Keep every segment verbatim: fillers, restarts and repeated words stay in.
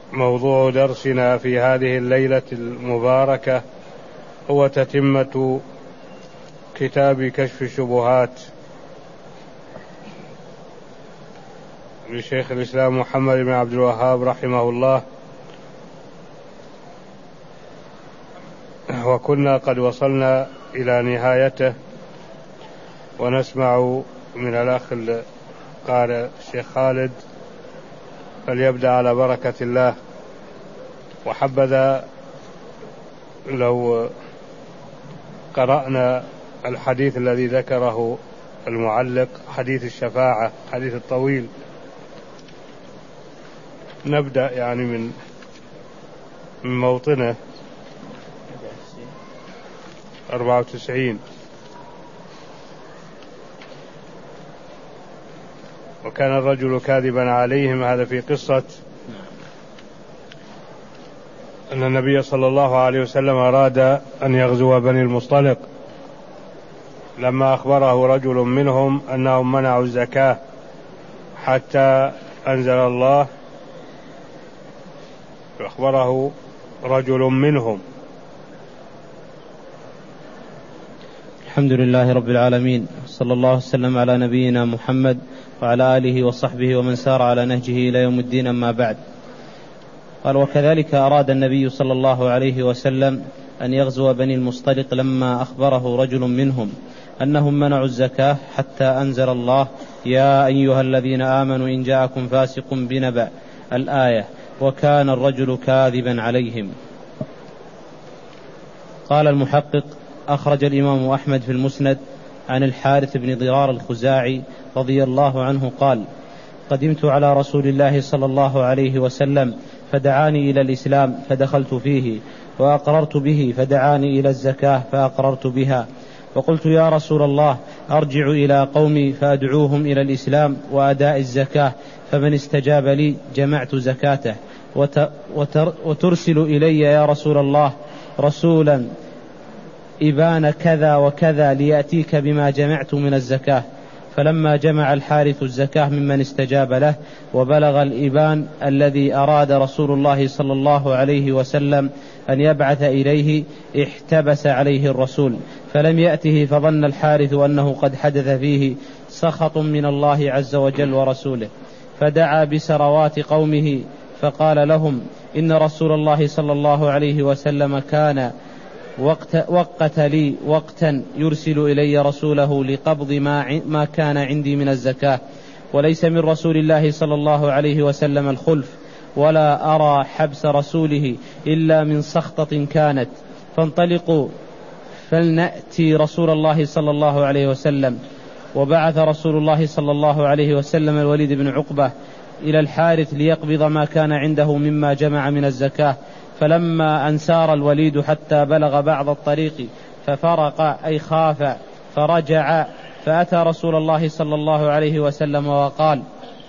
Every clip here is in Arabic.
موضوع درسنا في هذه الليلة المباركة هو تتمة كتاب كشف الشبهات لشيخ الإسلام محمد بن عبد الوهاب رحمه الله. وكنا قد وصلنا إلى نهايته، ونسمع من الأخ القارئ الشيخ خالد فليبدأ على بركة الله. وحبذا لو قرأنا الحديث الذي ذكره المعلق، حديث الشفاعة، حديث الطويل. نبدأ يعني من من موطنه أربعة وتسعين. وكان الرجل كاذبا عليهم، هذا في قصة أن النبي صلى الله عليه وسلم أراد أن يغزو بني المصطلق، لما أخبره رجل منهم أنهم منعوا الزكاة حتى أنزل الله، أخبره رجل منهم. الحمد لله رب العالمين، صلى الله وسلم على نبينا محمد وعلى آله وصحبه ومن سار على نهجه إلى يوم الدين، أما بعد. قال: وكذلك أراد النبي صلى الله عليه وسلم أن يغزو بني المصطلق لما أخبره رجل منهم أنهم منعوا الزكاة حتى أنزل الله: يا أيها الذين آمنوا إن جاءكم فاسق بنبأ، الآية. وكان الرجل كاذبا عليهم. قال المحقق: أخرج الإمام أحمد في المسند عن الحارث بن ضرار الخزاعي رضي الله عنه قال: قدمت على رسول الله صلى الله عليه وسلم فدعاني إلى الإسلام فدخلت فيه، وأقررت به فدعاني إلى الزكاة فأقررت بها، وقلت: يا رسول الله، أرجع إلى قومي فأدعوهم إلى الإسلام وأداء الزكاة، فمن استجاب لي جمعت زكاته، وتر وترسل إلي يا رسول الله رسولا إبان كذا وكذا ليأتيك بما جمعت من الزكاة. فلما جمع الحارث الزكاة ممن استجاب له وبلغ الإبان الذي أراد رسول الله صلى الله عليه وسلم أن يبعث إليه، احتبس عليه الرسول فلم يأته، فظن الحارث أنه قد حدث فيه سخط من الله عز وجل ورسوله، فدعا بسروات قومه فقال لهم: إن رسول الله صلى الله عليه وسلم كان وقت, وقت لي وقتا يرسل إلي رسوله لقبض ما, ما كان عندي من الزكاة، وليس من رسول الله صلى الله عليه وسلم الخلف، ولا أرى حبس رسوله إلا من سخطة كانت، فانطلقوا فلنأتي رسول الله صلى الله عليه وسلم. وبعث رسول الله صلى الله عليه وسلم الوليد بن عقبة إلى الحارث ليقبض ما كان عنده مما جمع من الزكاة. فلما أن سار الوليد حتى بلغ بعض الطريق ففرق أي خاف فرجع، فأتى رسول الله صلى الله عليه وسلم وقال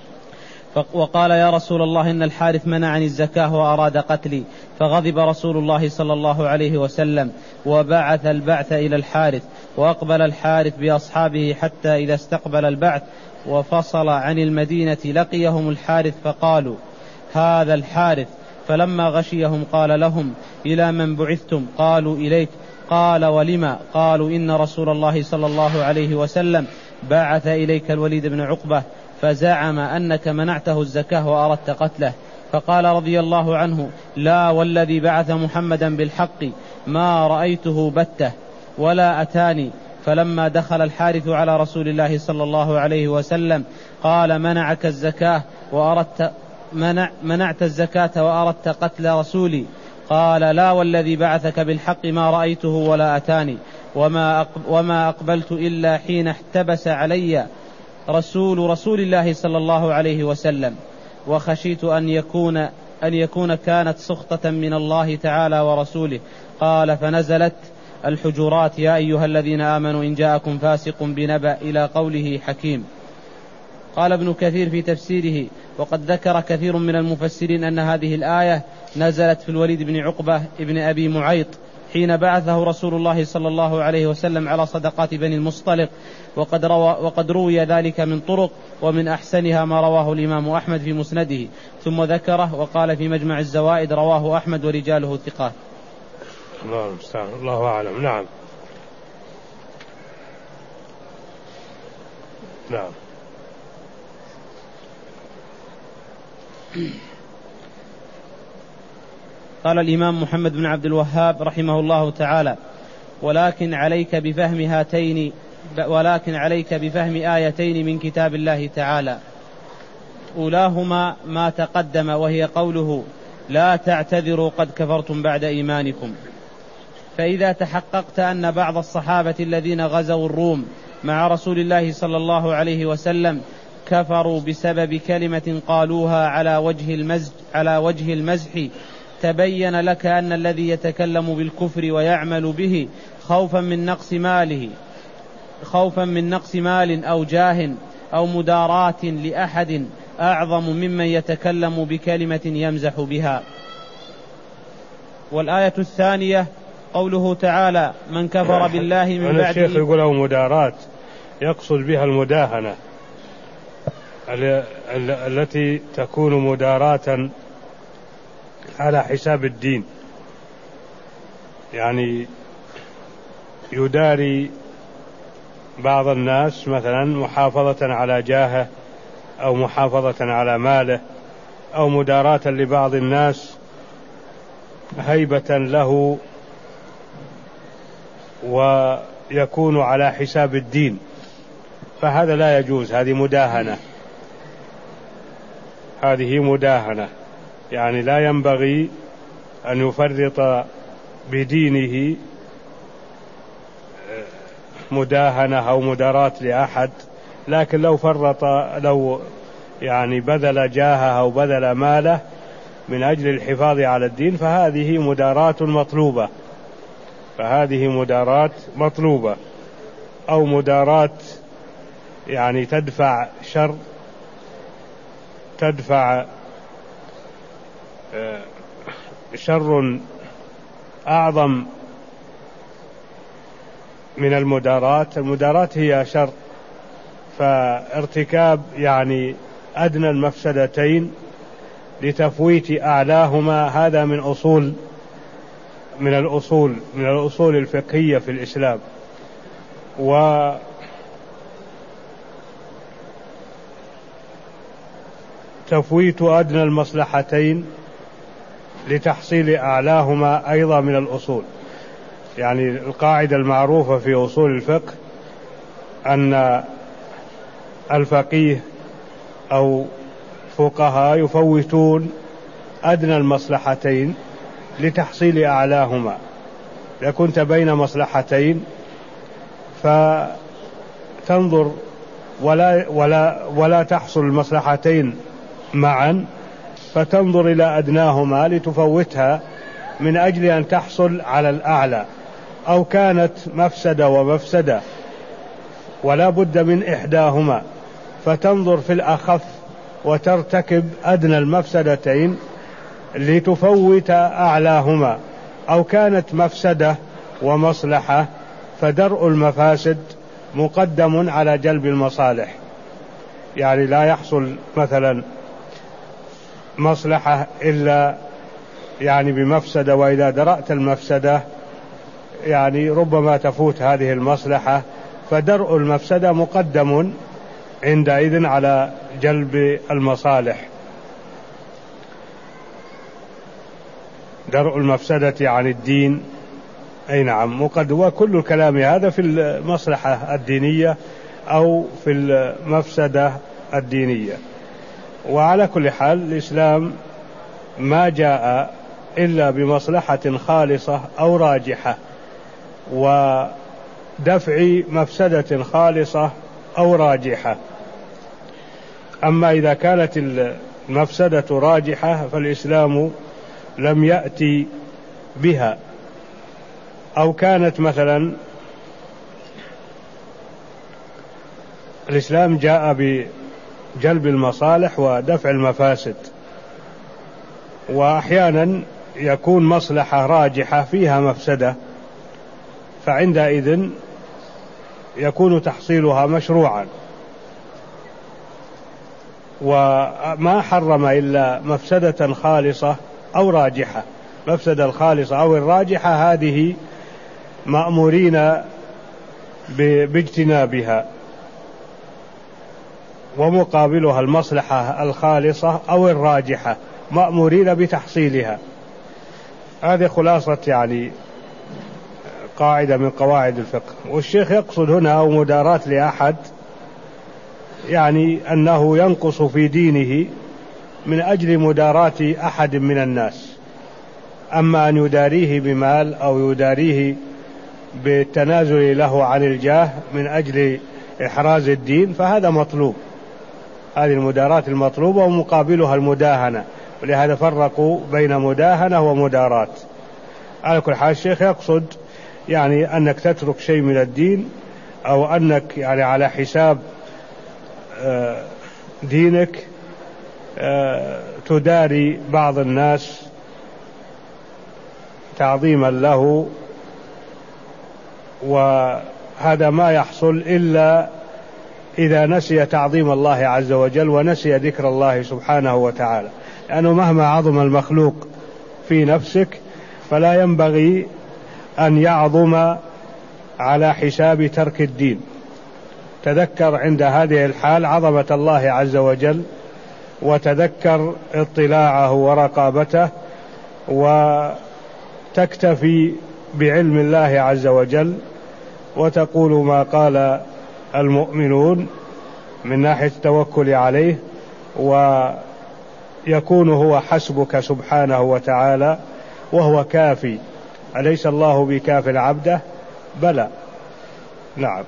وقال يا رسول الله، إن الحارث منعني الزكاة وأراد قتلي. فغضب رسول الله صلى الله عليه وسلم وبعث البعث إلى الحارث، وأقبل الحارث بأصحابه حتى إذا استقبل البعث وفصل عن المدينة لقيهم الحارث فقالوا: هذا الحارث. فلما غشيهم قال لهم: إلى من بعثتم؟ قالوا: إليك. قال: ولما؟ قالوا: إن رسول الله صلى الله عليه وسلم بعث إليك الوليد بن عقبة فزعم أنك منعته الزكاة وأردت قتله. فقال رضي الله عنه: لا والذي بعث محمدا بالحق ما رأيته بته ولا أتاني. فلما دخل الحارث على رسول الله صلى الله عليه وسلم قال: منعك الزكاة وأردت منع منعت الزكاة وأردت قتل رسولي. قال: لا والذي بعثك بالحق ما رأيته ولا أتاني، وما, وما أقبلت إلا حين احتبس علي رسول رسول الله صلى الله عليه وسلم، وخشيت أن يكون, أن يكون كانت سخطة من الله تعالى ورسوله. قال: فنزلت الحجرات: يا أيها الذين آمنوا إن جاءكم فاسق بنبأ، إلى قوله حكيم. قال ابن كثير في تفسيره: وقد ذكر كثير من المفسرين أن هذه الآية نزلت في الوليد بن عقبة ابن أبي معيط حين بعثه رسول الله صلى الله عليه وسلم على صدقات بني المصطلق، وقد, روى وقد روي ذلك من طرق، ومن أحسنها ما رواه الإمام أحمد في مسنده، ثم ذكره وقال في مجمع الزوائد رواه أحمد ورجاله ثقات. الله المستعان، الله أعلم. نعم نعم. قال الإمام محمد بن عبد الوهاب رحمه الله تعالى: ولكن عليك بفهم هاتين ولكن عليك بفهم آيتين من كتاب الله تعالى، أولاهما ما تقدم، وهي قوله: لا تعتذروا قد كفرتم بعد إيمانكم. فإذا تحققت أن بعض الصحابة الذين غزوا الروم مع رسول الله صلى الله عليه وسلم كفروا بسبب كلمة قالوها على وجه المزح, على وجه المزح تبين لك أن الذي يتكلم بالكفر ويعمل به خوفا من نقص ماله خوفا من نقص مال أو جاه أو مداراة لأحد أعظم ممن يتكلم بكلمة يمزح بها. والآية الثانية قوله تعالى: من كفر بالله من بعد. الشيخ يقول أو مداراة، يقصد بها المداهنة التي تكون مداراة على حساب الدين، يعني يداري بعض الناس مثلا محافظة على جاهه أو محافظة على ماله، أو مداراة لبعض الناس هيبة له ويكون على حساب الدين، فهذا لا يجوز. هذه مداهنة هذه مداهنة يعني لا ينبغي أن يفرط بدينه مداهنة أو مداراة لأحد، لكن لو فرط لو يعني بذل جاهه أو بذل ماله من أجل الحفاظ على الدين فهذه مداراة مطلوبة فهذه مداراة مطلوبة أو مداراة يعني تدفع شر تدفع شر أعظم من المداراة. المداراة هي شر، فارتكاب يعني أدنى المفسدتين لتفويت أعلاهما هذا من أصول من الأصول من الأصول الفقهية في الإسلام. وتفويت أدنى المصلحتين لتحصيل أعلاهما أيضا من الأصول. يعني القاعدة المعروفة في أصول الفقه أن الفقيه أو فقهاء يفوتون أدنى المصلحتين لتحصيل أعلاهما. إذا كنت بين مصلحتين فتنظر ولا, ولا, ولا تحصل المصلحتين معا، فتنظر إلى أدناهما لتفوتها من أجل أن تحصل على الأعلى، أو كانت مفسدة ومفسدة ولا بد من إحداهما فتنظر في الأخف وترتكب أدنى المفسدتين لتفوت أعلاهما، أو كانت مفسدة ومصلحة فدرء المفاسد مقدم على جلب المصالح. يعني لا يحصل مثلا مصلحة إلا يعني بمفسدة، وإذا درأت المفسدة يعني ربما تفوت هذه المصلحة، فدرء المفسدة مقدم عندئذ على جلب المصالح. درء المفسدة عن الدين أي نعم مقدم، وكل الكلام هذا في المصلحة الدينية أو في المفسدة الدينية. وعلى كل حال الإسلام ما جاء إلا بمصلحة خالصة أو راجحة ودفع مفسدة خالصة أو راجحة. أما إذا كانت المفسدة راجحة فالإسلام لم يأتي بها، أو كانت مثلا الإسلام جاء بجلب المصالح ودفع المفاسد، وأحيانا يكون مصلحة راجحة فيها مفسدة فعندئذ يكون تحصيلها مشروعا. وما حرم إلا مفسدة خالصة أو راجحة. مفسدة الخالصة أو الراجحة هذه مأمورين باجتنابها، ومقابلها المصلحة الخالصة أو الراجحة مأمورين بتحصيلها. هذه خلاصة يعني قاعدة من قواعد الفقه. والشيخ يقصد هنا أو مداراة لأحد، يعني أنه ينقص في دينه من أجل مداراة أحد من الناس. أما أن يداريه بمال أو يداريه بالتنازل له عن الجاه من أجل إحراز الدين فهذا مطلوب. هذه المداراة المطلوبة ومقابلها المداهنة، ولهذا فرقوا بين مداهنة ومداراة. على كل حال الشيخ يقصد يعني أنك تترك شيء من الدين، أو أنك يعني على حساب دينك تداري بعض الناس تعظيما له، وهذا ما يحصل إلا إذا نسي تعظيم الله عز وجل ونسي ذكر الله سبحانه وتعالى. لأنه مهما عظم المخلوق في نفسك فلا ينبغي أن يعظم على حساب ترك الدين. تذكر عند هذه الحال عظمة الله عز وجل، وتذكر اطلاعه ورقابته، وتكتفي بعلم الله عز وجل، وتقول ما قال المؤمنون من ناحية التوكل عليه، ويكون هو حسبك سبحانه وتعالى وهو كافي. أليس الله بكاف عبده؟ بلى. نعم.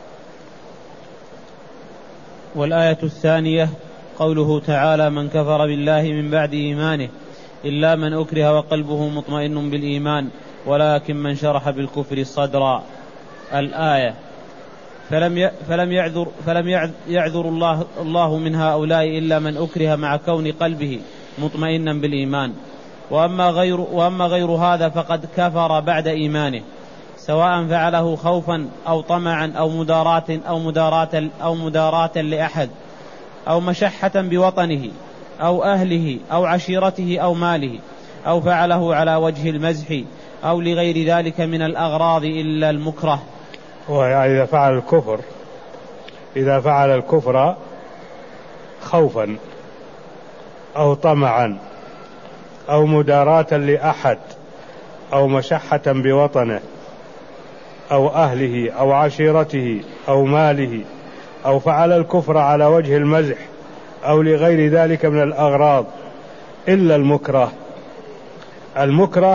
والآية الثانية قوله تعالى: من كفر بالله من بعد إيمانه إلا من أكره وقلبه مطمئن بالإيمان ولكن من شرح بالكفر صدرا. الآية. فلم فلم يعذر فلم يعذر الله الله من هؤلاء إلا من أكره مع كون قلبه مطمئنا بالإيمان، وأما غير وأما غير هذا فقد كفر بعد إيمانه، سواء فعله خوفا أو طمعا أو مداراة أو مداراة أو مداراة لأحد أو مشحة بوطنه أو أهله أو عشيرته أو ماله، أو فعله على وجه المزح أو لغير ذلك من الأغراض إلا المكره. ويعني إذا فعل الكفر إذا فعل الكفر خوفا أو طمعا أو مداراة لأحد أو مشحة بوطنه أو أهله أو عشيرته أو ماله، أو فعل الكفر على وجه المزح أو لغير ذلك من الأغراض إلا المكره. المكره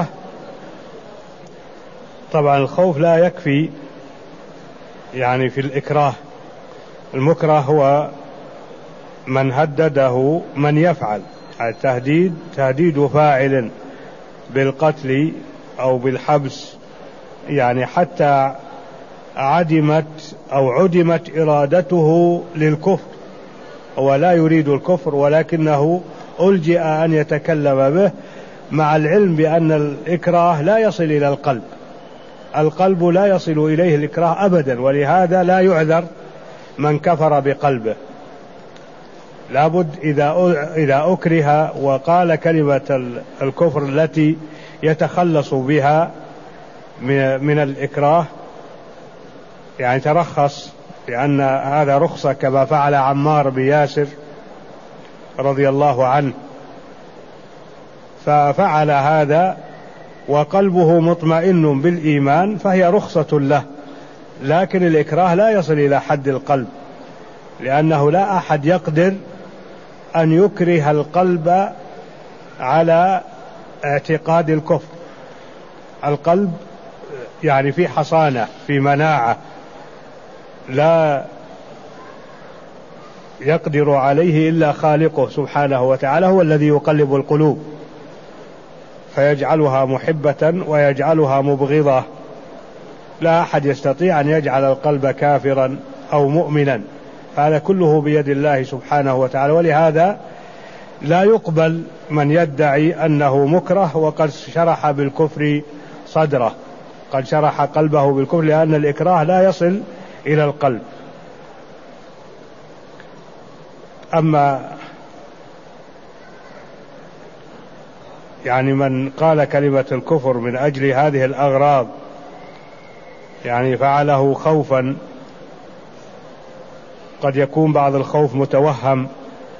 طبعا الخوف لا يكفي يعني في الإكراه. المكره هو من هدده من يفعل، التهديد تهديد فاعل بالقتل أو بالحبس، يعني حتى عدمت أو عدمت إرادته للكفر، هو لا يريد الكفر ولكنه ألجئ أن يتكلم به، مع العلم بأن الإكراه لا يصل إلى القلب. القلب لا يصل إليه الإكراه أبدا، ولهذا لا يعذر من كفر بقلبه. لابد إذا إذا أكره وقال كلمة الكفر التي يتخلص بها من الإكراه، يعني ترخص، لأن هذا رخصة كما فعل عمار بن ياسر رضي الله عنه، ففعل هذا وقلبه مطمئن بالإيمان فهي رخصة له، لكن الإكراه لا يصل إلى حد القلب، لأنه لا أحد يقدر أن يكره القلب على اعتقاد الكفر. القلب يعني في حصانة، في مناعة، لا يقدر عليه إلا خالقه سبحانه وتعالى، هو الذي يقلب القلوب فيجعلها محبة ويجعلها مبغضة. لا أحد يستطيع أن يجعل القلب كافرا أو مؤمنا، هذا كله بيد الله سبحانه وتعالى. ولهذا لا يقبل من يدعي أنه مكره وقد شرح بالكفر صدره، قد شرح قلبه بالكفر، لأن الإكراه لا يصل إلى القلب. أما يعني من قال كلمة الكفر من أجل هذه الأغراض، يعني فعله خوفا، قد يكون بعض الخوف متوهم،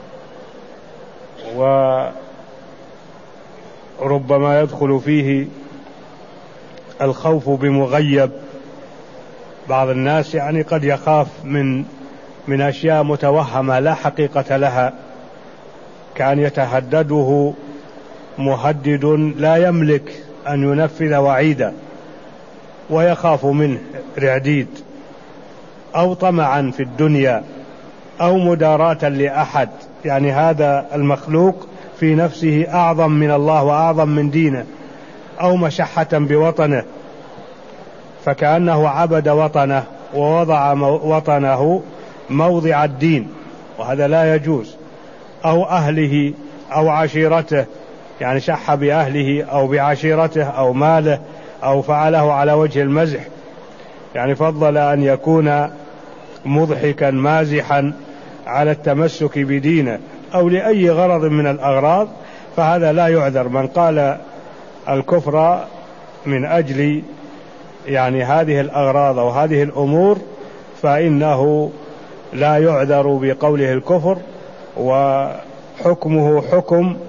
وربما يدخل فيه الخوف بمغيب. بعض الناس يعني قد يخاف من من أشياء متوهمة لا حقيقة لها، كان يتهدده مهدد لا يملك أن ينفذ وعيدا ويخاف منه رعديد، أو طمعا في الدنيا، أو مداراة لأحد. يعني هذا المخلوق في نفسه أعظم من الله وأعظم من دينه، أو مشحة بوطنه، فكأنه عبد وطنه ووضع وطنه موضع الدين، وهذا لا يجوز. أو أهله أو عشيرته، يعني شح بأهله أو بعشيرته أو ماله، أو فعله على وجه المزح، يعني فضل أن يكون مضحكا مازحا على التمسك بدينه أو لأي غرض من الأغراض، فهذا لا يعذر. من قال الكفر من أجل يعني هذه الأغراض أو هذه الأمور فإنه لا يعذر بقوله الكفر، وحكمه حكم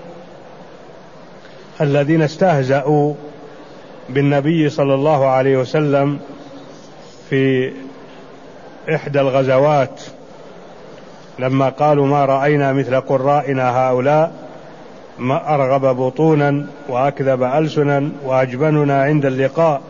الذين استهزأوا بالنبي صلى الله عليه وسلم في إحدى الغزوات، لما قالوا ما رأينا مثل قرائنا هؤلاء، ما أرغب بطونا وأكذب ألسنا وأجبننا عند اللقاء.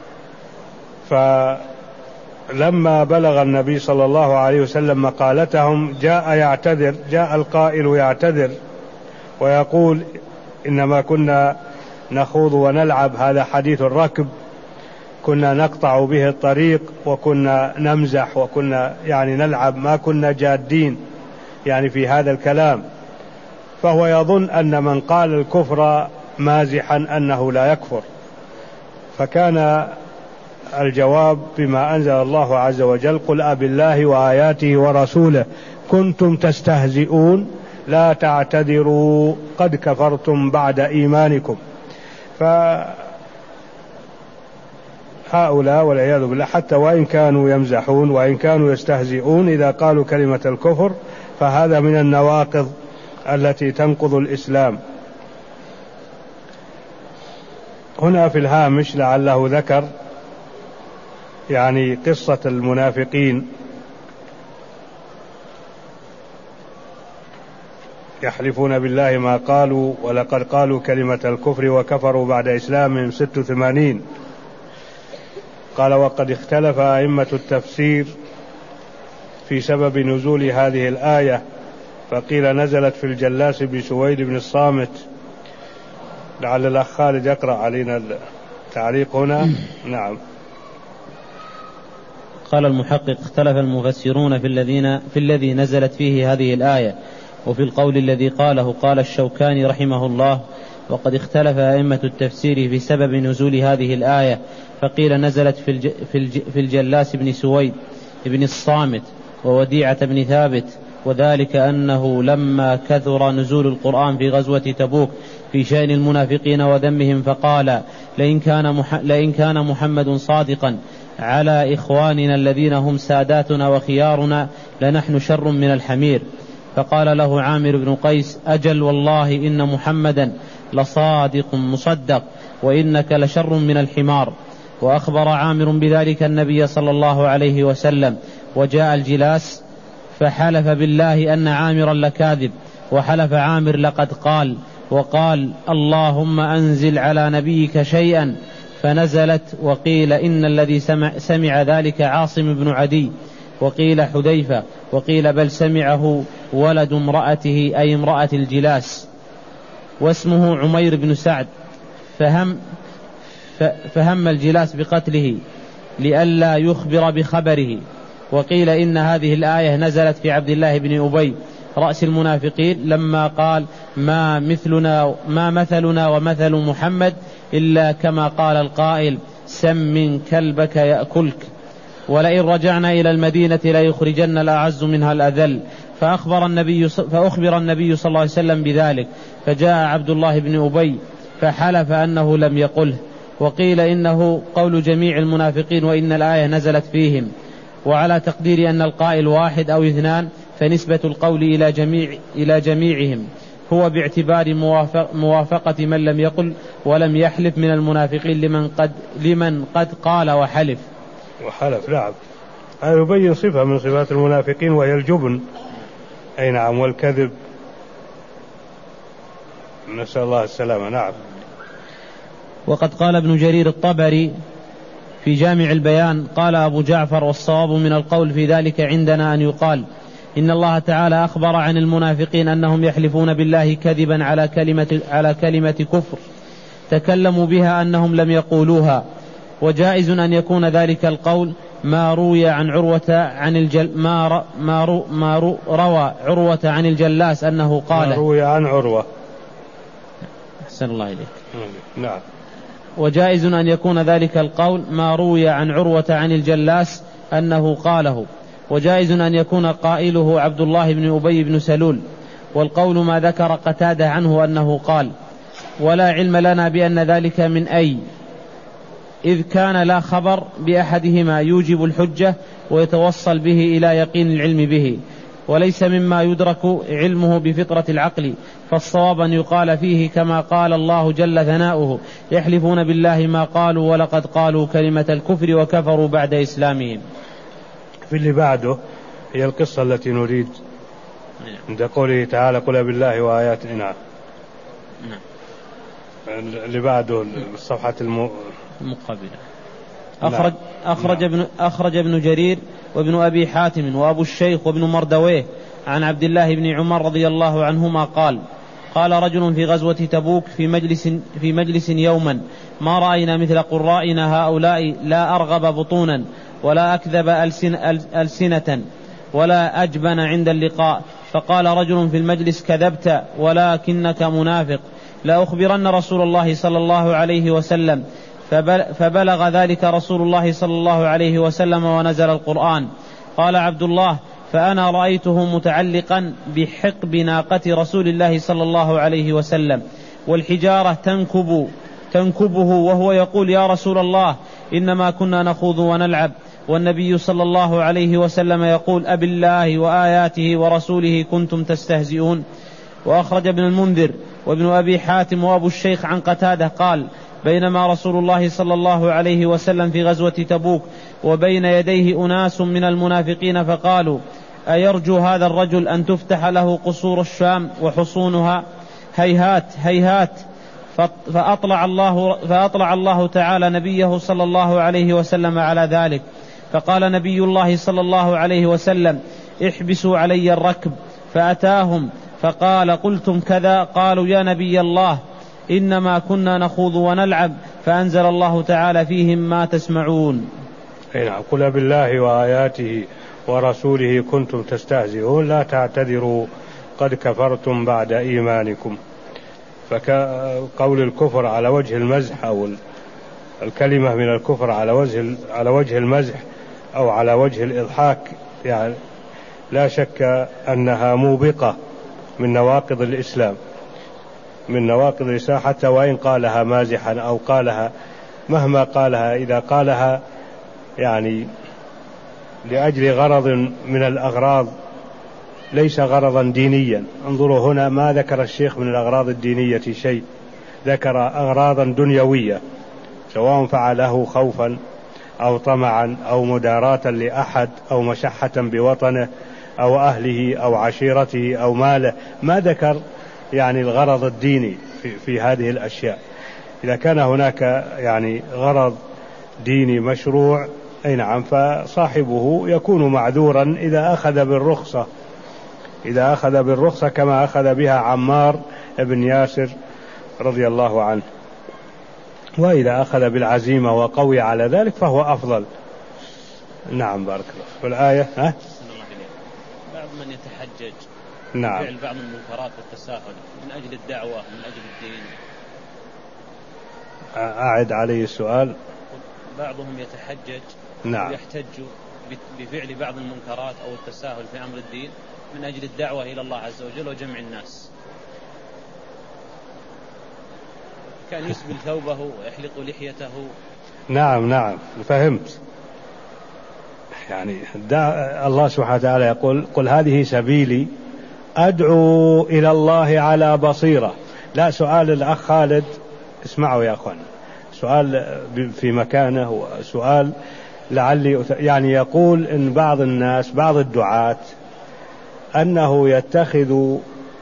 فلما بلغ النبي صلى الله عليه وسلم مقالتهم جاء يعتذر، جاء القائل يعتذر ويقول إنما كنا نخوض ونلعب، هذا حديث الركب، كنا نقطع به الطريق وكنا نمزح وكنا يعني نلعب، ما كنا جادين يعني في هذا الكلام. فهو يظن أن من قال الكفر مازحا أنه لا يكفر. فكان الجواب بما أنزل الله عز وجل: قل أب الله وآياته ورسوله كنتم تستهزئون لا تعتذروا قد كفرتم بعد إيمانكم. فهؤلاء والعياذ بالله حتى وإن كانوا يمزحون وإن كانوا يستهزئون، إذا قالوا كلمة الكفر فهذا من النواقض التي تنقض الإسلام. هنا في الهامش لعله ذكر يعني قصة المنافقين يحلفون بالله ما قالوا ولقد قالوا كلمة الكفر وكفروا بعد إسلامهم ست وثمانين. قال: وقد اختلف أئمة التفسير في سبب نزول هذه الآية، فقيل نزلت في الجلاس بن سويد بن الصامت. لعل الأخ خالد يقرأ علينا التعليق هنا. نعم. قال المحقق: اختلف المفسرون في الذين في الذي نزلت فيه هذه الآية، وفي القول الذي قاله قال الشوكاني رحمه الله: وقد اختلف أئمة التفسير في سبب نزول هذه الآية، فقيل نزلت في, الج في, الج في الجلاس بن سويد بن الصامت ووديعة بن ثابت، وذلك أنه لما كثر نزول القرآن في غزوة تبوك في شأن المنافقين وذمهم، فقال: لئن كان, مح لئن كان محمد صادقا على إخواننا الذين هم ساداتنا وخيارنا لنحن شر من الحمير. فقال له عامر بن قيس: أجل والله إن محمدا لصادق مصدق وإنك لشر من الحمار. وأخبر عامر بذلك النبي صلى الله عليه وسلم، وجاء الجلاس فحلف بالله أن عامرا لكاذب، وحلف عامر لقد قال، وقال: اللهم أنزل على نبيك شيئا، فنزلت. وقيل إن الذي سمع, سمع ذلك عاصم بن عدي، وقيل حذيفة، وقيل بل سمعه ولد امرأته أي امرأة الجلاس واسمه عمير بن سعد، فهم, فهم الجلاس بقتله لئلا يخبر بخبره. وقيل إن هذه الآية نزلت في عبد الله بن أبي رأس المنافقين لما قال: ما مثلنا, ما مثلنا ومثل محمد إلا كما قال القائل: سم كلبك يأكلك، ولئن رجعنا إلى المدينة ليخرجن الأعز منها الأذل. فأخبر النبي, فأخبر النبي صلى الله عليه وسلم بذلك، فجاء عبد الله بن أبي فحلف أنه لم يقله. وقيل إنه قول جميع المنافقين وإن الآية نزلت فيهم، وعلى تقدير أن القائل واحد أو اثنان فنسبة القول إلى, جميع إلى جميعهم هو باعتبار موافق موافقة من لم يقل ولم يحلف من المنافقين لمن قد, لمن قد قال وحلف. وحلف نعم، هذا يبين صفة من صفات المنافقين وهي الجبن، أي نعم، والكذب، نسأل الله السلامة. نعم. وقد قال ابن جرير الطبري في جامع البيان قال أبو جعفر: والصواب من القول في ذلك عندنا أن يقال إن الله تعالى أخبر عن المنافقين أنهم يحلفون بالله كذبا على كلمة, على كلمة كفر تكلموا بها أنهم لم يقولوها. وجائز أن يكون ذلك القول ما روي عن عروة عن الجل ما, ر... ما, رو... ما رو... روى عروة عن الجلاس أنه قال ما روي عن عروة. أحسن الله إليك. نعم. وجائز أن يكون ذلك القول ما روي عن عروة عن الجلاس أنه قاله، وجائز أن يكون قائله عبد الله بن أبي بن سلول، والقول ما ذكر قتادة عنه أنه قال. ولا علم لنا بأن ذلك من أي، إذ كان لا خبر بأحدهما يوجب الحجة ويتوصل به إلى يقين العلم به، وليس مما يدرك علمه بفطرة العقل. فالصواب أن يقال فيه كما قال الله جل ثناؤه: يحلفون بالله ما قالوا ولقد قالوا كلمة الكفر وكفروا بعد إسلامهم. في اللي بعده هي القصة التي نريد عند قوله تعالى: قل بالله وآياته. نعم. اللي بعده الصفحة الم... المقابلة. أخرج, أخرج, ابن أخرج ابن جرير وابن أبي حاتم وأبو الشيخ وابن مردويه عن عبد الله بن عمر رضي الله عنهما قال: قال رجل في غزوة تبوك في مجلس, في مجلس يوما: ما رأينا مثل قرائنا هؤلاء، لا أرغب بطونا ولا أكذب ألسن ألسنة ولا أجبن عند اللقاء. فقال رجل في المجلس: كذبت ولكنك منافق، لا أخبرن رسول الله صلى الله عليه وسلم. فبلغ ذلك رسول الله صلى الله عليه وسلم ونزل القرآن. قال عبد الله: فأنا رأيته متعلقا بحقب ناقة رسول الله صلى الله عليه وسلم، والحجارة تنكب تنكبه وهو يقول: يا رسول الله، إنما كنا نخوض ونلعب. والنبي صلى الله عليه وسلم يقول: أب الله وآياته ورسوله كنتم تستهزئون. وأخرج ابن المنذر وابن أبي حاتم وأبو الشيخ عن قتادة قال: بينما رسول الله صلى الله عليه وسلم في غزوة تبوك وبين يديه أناس من المنافقين، فقالوا: أيرجو هذا الرجل أن تفتح له قصور الشام وحصونها؟ هيهات هيهات. فأطلع الله, فأطلع الله تعالى نبيه صلى الله عليه وسلم على ذلك، فقال نبي الله صلى الله عليه وسلم: احبسوا علي الركب. فأتاهم فقال: قلتم كذا؟ قالوا: يا نبي الله، إنما كنا نخوض ونلعب. فأنزل الله تعالى فيهم: ما تسمعون. نعم. قل بالله وآياته ورسوله كنتم تستهزئون، لا تعتذروا قد كفرتم بعد إيمانكم. فقول الكفر على وجه المزح أو الكلمة من الكفر على وجه على وجه المزح أو على وجه الإضحاك، يعني لا شك أنها موبقة من نواقض الإسلام، من نواقض الإسلام، حتى وإن قالها مازحا أو قالها مهما قالها، إذا قالها يعني لأجل غرض من الأغراض ليس غرضا دينيا. انظروا هنا ما ذكر الشيخ من الأغراض الدينية شيء، ذكر أغراضا دنيوية، سواء فعله خوفا أو طمعا أو مداراة لأحد أو مشحة بوطنه أو أهله أو عشيرته أو ماله، ما ذكر يعني الغرض الديني في, في هذه الأشياء. إذا كان هناك يعني غرض ديني مشروع، أي نعم، فصاحبه يكون معذورا إذا أخذ بالرخصة، إذا أخذ بالرخصة كما أخذ بها عمار بن ياسر رضي الله عنه. وإذا أخذ بالعزيمة وقوي على ذلك فهو أفضل. نعم. بارك الله. والآية ها؟ بعض من يتحجج نعم فعل بعض المنكرات والتساهل من أجل الدعوة من أجل الدين. أعد عليه السؤال. بعضهم يتحجج نعم. ويحتج بفعل بعض المنكرات أو التساهل في أمر الدين من أجل الدعوة إلى الله عز وجل وجمع الناس، كان يسبل ثوبه ويحلق لحيته. نعم نعم فهمت. يعني الله سبحانه وتعالى يقول قل هذه سبيلي أدعو إلى الله على بصيرة. لا، سؤال الأخ خالد، اسمعوا يا أخوان، سؤال في مكانه، سؤال لعلي يعني يقول إن بعض الناس بعض الدعاة أنه يتخذ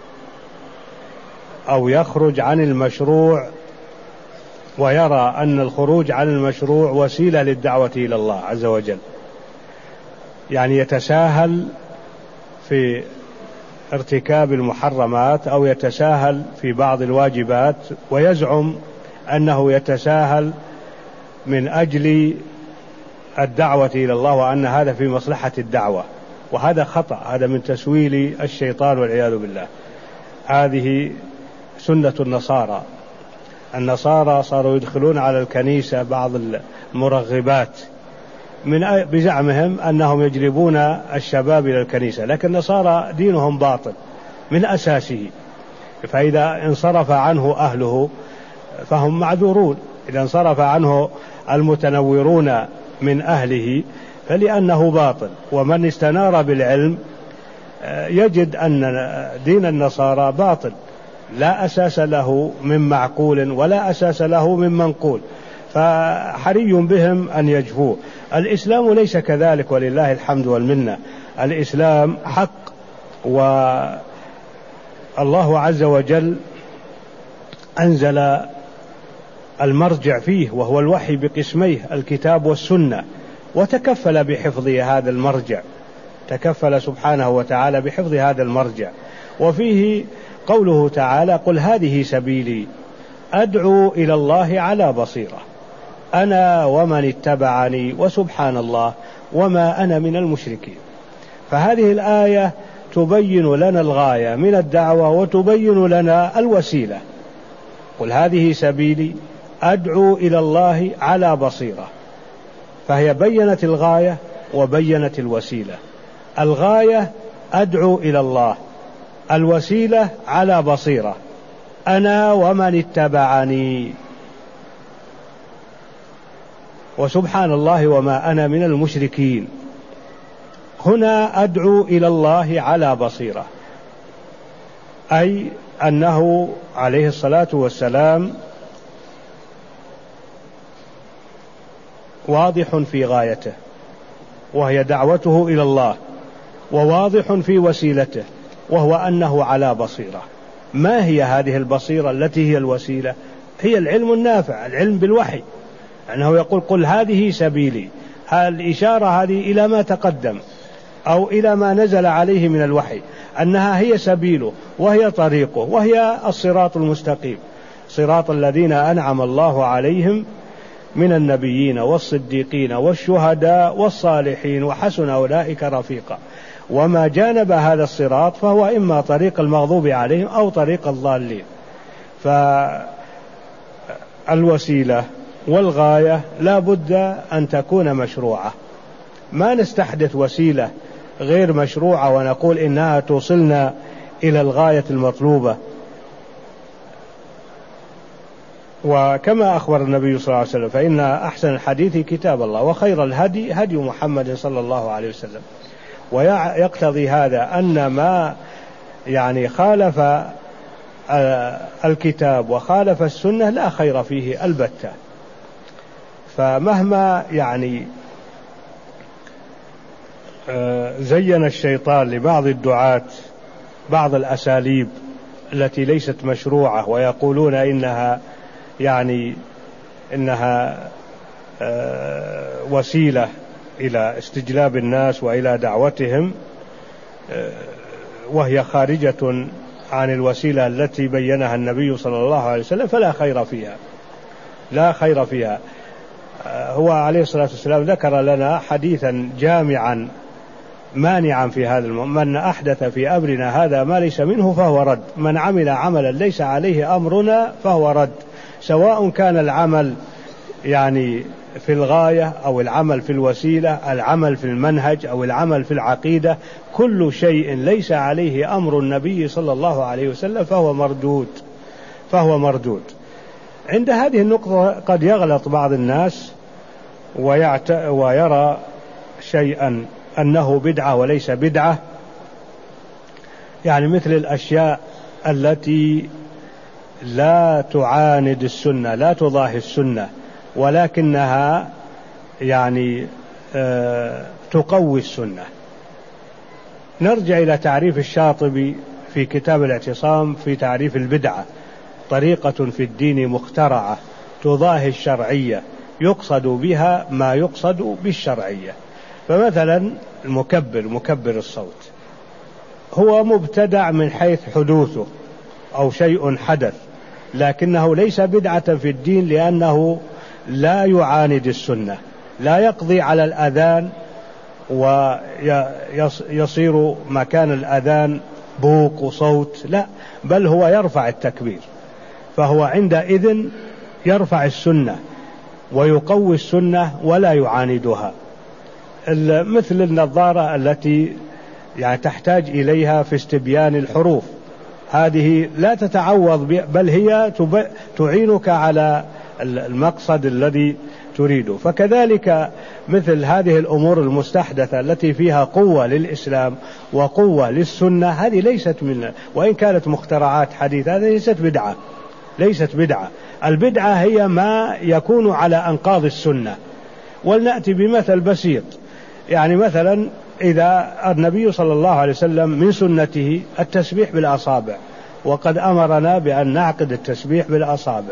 أو يخرج عن المشروع ويرى أن الخروج عن المشروع وسيلة للدعوة إلى الله عز وجل، يعني يتساهل في ارتكاب المحرمات أو يتساهل في بعض الواجبات ويزعم أنه يتساهل من أجل الدعوة إلى الله وأن هذا في مصلحة الدعوة، وهذا خطأ، هذا من تسويل الشيطان والعياذ بالله. هذه سنة النصارى. النصارى صاروا يدخلون على الكنيسة بعض المرغبات من بزعمهم أنهم يجلبون الشباب إلى الكنيسة، لكن النصارى دينهم باطل من أساسه، فإذا انصرف عنه أهله فهم معذورون. إذا انصرف عنه المتنورون من أهله فلأنه باطل، ومن استنار بالعلم يجد أن دين النصارى باطل لا أساس له من معقول ولا أساس له من منقول، فحري بهم أن يجفوه. الإسلام ليس كذلك ولله الحمد والمنة. الإسلام حق، والله عز وجل أنزل المرجع فيه وهو الوحي بقسميه الكتاب والسنة، وتكفل بحفظ هذا المرجع، تكفل سبحانه وتعالى بحفظ هذا المرجع. وفيه قوله تعالى قل هذه سبيلي أدعو إلى الله على بصيرة أنا ومن اتبعني وسبحان الله وما أنا من المشركين. فهذه الآية تبين لنا الغاية من الدعوة وتبين لنا الوسيلة. قل هذه سبيلي أدعو إلى الله على بصيرة، فهي بينت الغاية وبينت الوسيلة. الغاية أدعو إلى الله، الوسيلة على بصيرة أنا ومن اتبعني وسبحان الله وما أنا من المشركين. هنا أدعو إلى الله على بصيرة، أي أنه عليه الصلاة والسلام واضح في غايته وهي دعوته إلى الله، وواضح في وسيلته وهو أنه على بصيرة. ما هي هذه البصيرة التي هي الوسيلة؟ هي العلم النافع، العلم بالوحي، أنه يقول قل هذه سبيلي، الإشارة هذه إلى ما تقدم أو إلى ما نزل عليه من الوحي، أنها هي سبيله وهي طريقه وهي الصراط المستقيم، صراط الذين أنعم الله عليهم من النبيين والصديقين والشهداء والصالحين وحسن أولئك رفيقا. وما جانب هذا الصراط فهو إما طريق المغضوب عليهم أو طريق الضالين. فالوسيلة والغاية لا بد أن تكون مشروعة، ما نستحدث وسيلة غير مشروعة ونقول إنها توصلنا إلى الغاية المطلوبة. وكما أخبر النبي صلى الله عليه وسلم فإن أحسن الحديث كتاب الله وخير الهدي هدي محمد صلى الله عليه وسلم. ويقتضي هذا أن ما يعني خالف الكتاب وخالف السنة لا خير فيه البتة. فمهما يعني زين الشيطان لبعض الدعاة بعض الأساليب التي ليست مشروعة ويقولون إنها يعني إنها وسيلة إلى استجلاب الناس وإلى دعوتهم، وهي خارجة عن الوسيلة التي بينها النبي صلى الله عليه وسلم، فلا خير فيها، لا خير فيها. هو عليه الصلاة والسلام ذكر لنا حديثا جامعا مانعا في هذا الموضوع: من أحدث في أمرنا هذا ما ليس منه فهو رد، من عمل عملا ليس عليه أمرنا فهو رد، سواء كان العمل يعني في الغاية أو العمل في الوسيلة، العمل في المنهج أو العمل في العقيدة، كل شيء ليس عليه أمر النبي صلى الله عليه وسلم فهو مردود فهو مردود. عند هذه النقطة قد يغلط بعض الناس ويعت... ويرى شيئا أنه بدعة وليس بدعة، يعني مثل الأشياء التي لا تعاند السنة، لا تضاهي السنة، ولكنها يعني آه تقوي السنة. نرجع إلى تعريف الشاطبي في كتاب الاعتصام في تعريف البدعة: طريقة في الدين مخترعة تضاهي الشرعية يقصد بها ما يقصد بالشرعية. فمثلا المكبر، مكبر الصوت، هو مبتدع من حيث حدوثه أو شيء حدث، لكنه ليس بدعة في الدين لأنه لا يعاند السنة، لا يقضي على الأذان ويصير مكان الأذان بوق وصوت، لا، بل هو يرفع التكبير، فهو عندئذ يرفع السنة ويقوي السنة ولا يعاندها. مثل النظارة التي يعني تحتاج إليها في استبيان الحروف، هذه لا تتعوض بل هي تعينك على المقصد الذي تريده. فكذلك مثل هذه الأمور المستحدثة التي فيها قوة للإسلام وقوة للسنة، هذه ليست من، وإن كانت مخترعات حديثة، هذه ليست بدعة، ليست بدعة. البدعة هي ما يكون على أنقاض السنة. ولنأتي بمثل بسيط، يعني مثلا إذا النبي صلى الله عليه وسلم من سنته التسبيح بالأصابع، وقد أمرنا بأن نعقد التسبيح بالأصابع،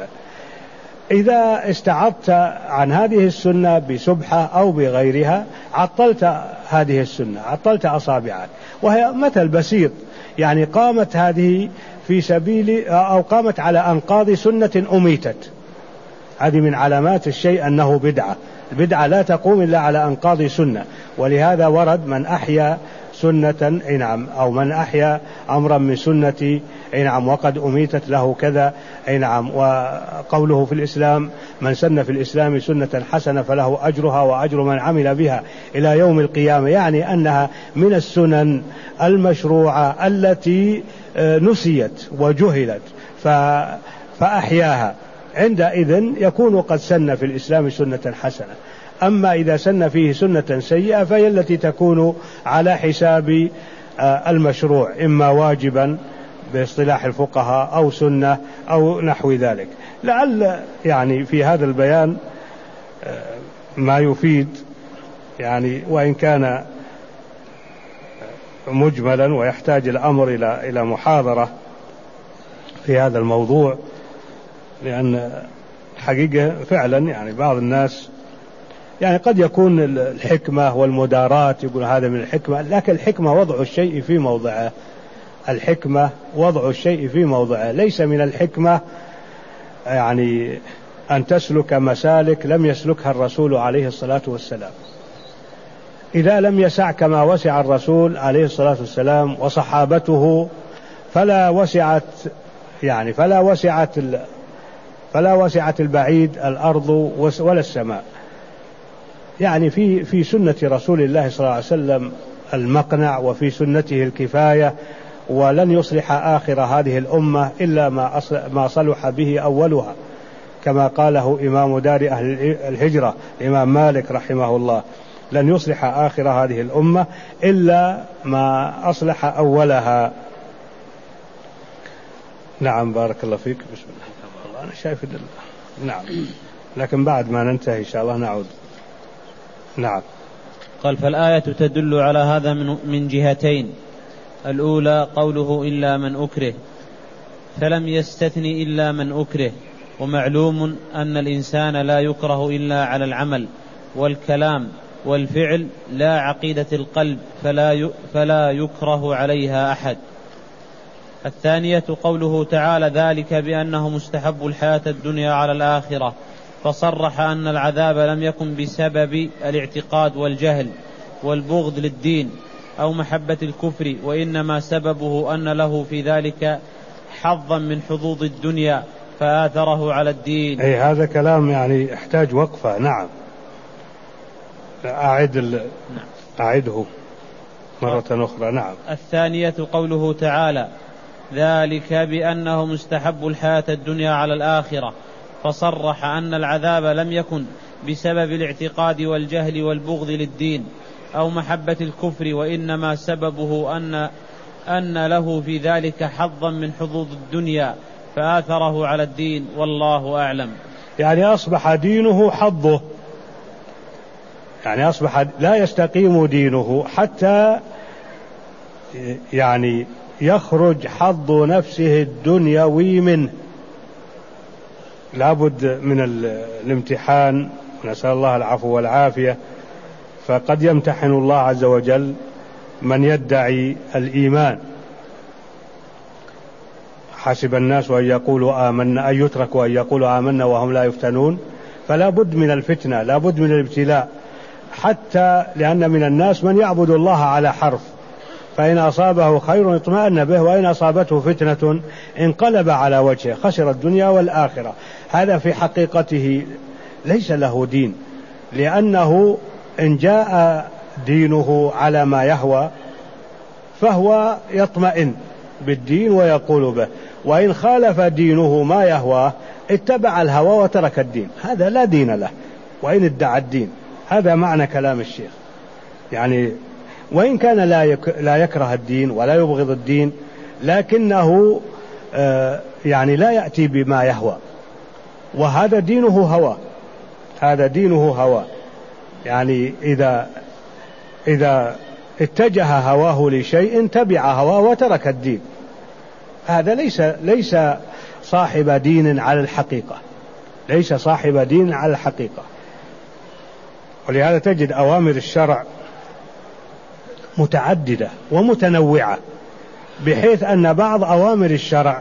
إذا استعضت عن هذه السنة بسبحة أو بغيرها عطلت هذه السنة، عطلت أصابعك. وهي مثل بسيط، يعني قامت هذه في سبيل أو قامت على أنقاض سنة أميتت. هذه من علامات الشيء أنه بدعة. البدعة لا تقوم إلا على أنقاض سنة، ولهذا ورد من أحيا سنة نعم، أو من أحيا أمرا من سنة نعم وقد أميتت له كذا نعم. وقوله في الإسلام: من سن في الإسلام سنة حسنة فله أجرها وأجر من عمل بها إلى يوم القيامة، يعني أنها من السنن المشروعة التي نسيت وجهلت فأحياها، عندئذ يكون قد سن في الإسلام سنة حسنة. أما إذا سن فيه سنة سيئة فهي التي تكون على حساب المشروع، إما واجبا باصطلاح الفقهاء أو سنة أو نحو ذلك. لعل يعني في هذا البيان ما يفيد، يعني وإن كان مجملا ويحتاج الأمر إلى إلى محاضرة في هذا الموضوع، لأن حقيقة فعلا يعني بعض الناس يعني قد يكون الحكمة والمدارات يقول هذا من الحكمة، لكن الحكمة وضع الشيء في موضعه، الحكمة وضع الشيء في موضعه. ليس من الحكمة يعني أن تسلك مسالك لم يسلكها الرسول عليه الصلاة والسلام. إذا لم يسعك ما وسع الرسول عليه الصلاة والسلام وصحابته فلا وسعت يعني فلا وسعت فلا وسعت البعيد الأرض ولا السماء. يعني في في سنة رسول الله صلى الله عليه وسلم المقنع، وفي سنته الكفاية، ولن يصلح آخر هذه الأمة إلا ما ما صلح به أولها، كما قاله إمام دار أهل الهجرة الإمام مالك رحمه الله: لن يصلح آخر هذه الأمة إلا ما أصلح أولها. نعم، بارك الله فيك. بسم الله. أنا شايف دل... نعم، لكن بعد ما ننتهي إن شاء الله نعود. نعم. قال: فالآية تدل على هذا من, من جهتين: الأولى قوله إلا من أكره، فلم يستثني إلا من أكره، ومعلوم أن الإنسان لا يكره إلا على العمل والكلام والفعل لا عقيدة القلب، فلا, فلا يكره عليها أحد. الثانية قوله تعالى: ذلك بأنه مستحب الحياة الدنيا على الآخرة، فصرح أن العذاب لم يكن بسبب الاعتقاد والجهل والبغض للدين أو محبة الكفر، وإنما سببه أن له في ذلك حظا من حظوظ الدنيا فآثره على الدين. أي هذا كلام يعني يحتاج وقفة. نعم أعد ال... نعم. أعده مرة أخرى. نعم. الثانية قوله تعالى: ذلك بأنهم استحبوا الحياة الدنيا على الآخرة، فصرح أن العذاب لم يكن بسبب الاعتقاد والجهل والبغض للدين أو محبة الكفر، وإنما سببه أن أن له في ذلك حظا من حظوظ الدنيا فآثره على الدين، والله أعلم. يعني أصبح دينه حظه، يعني أصبح لا يستقيم دينه حتى يعني يخرج حظ نفسه الدنيوي منه. لابد من الامتحان، نسأل الله العفو والعافية. فقد يمتحن الله عز وجل من يدعي الإيمان. حسب الناس أن يقولوا آمنا، أن يتركوا أن يقولوا آمنا وهم لا يفتنون. فلا بد من الفتنة، لا بد من الابتلاء، حتى لأن من الناس من يعبد الله على حرف، فإن أصابه خير اطمأن به، وإن أصابته فتنة انقلب على وجهه خسر الدنيا والآخرة. هذا في حقيقته ليس له دين، لأنه إن جاء دينه على ما يهوى فهو يطمئن بالدين ويقول به، وإن خالف دينه ما يهوى اتبع الهوى وترك الدين، هذا لا دين له وإن ادعى الدين. هذا معنى كلام الشيخ. يعني وإن كان لا لا يكره الدين ولا يبغض الدين، لكنه آه يعني لا يأتي بما يهوى، وهذا دينه هوى، هذا دينه هوى. يعني إذا إذا اتجه هواه لشيء تبع هواه وترك الدين، هذا ليس ليس صاحب دين على الحقيقة، ليس صاحب دين على الحقيقة. ولهذا تجد أوامر الشرع متعددة ومتنوعة، بحيث أن بعض أوامر الشرع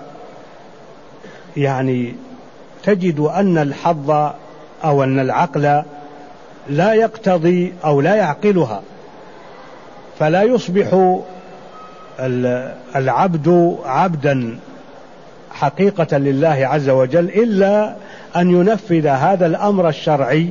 يعني تجد أن الحظ أو أن العقل لا يقتضي أو لا يعقلها، فلا يصبح العبد عبدا حقيقة لله عز وجل إلا أن ينفذ هذا الأمر الشرعي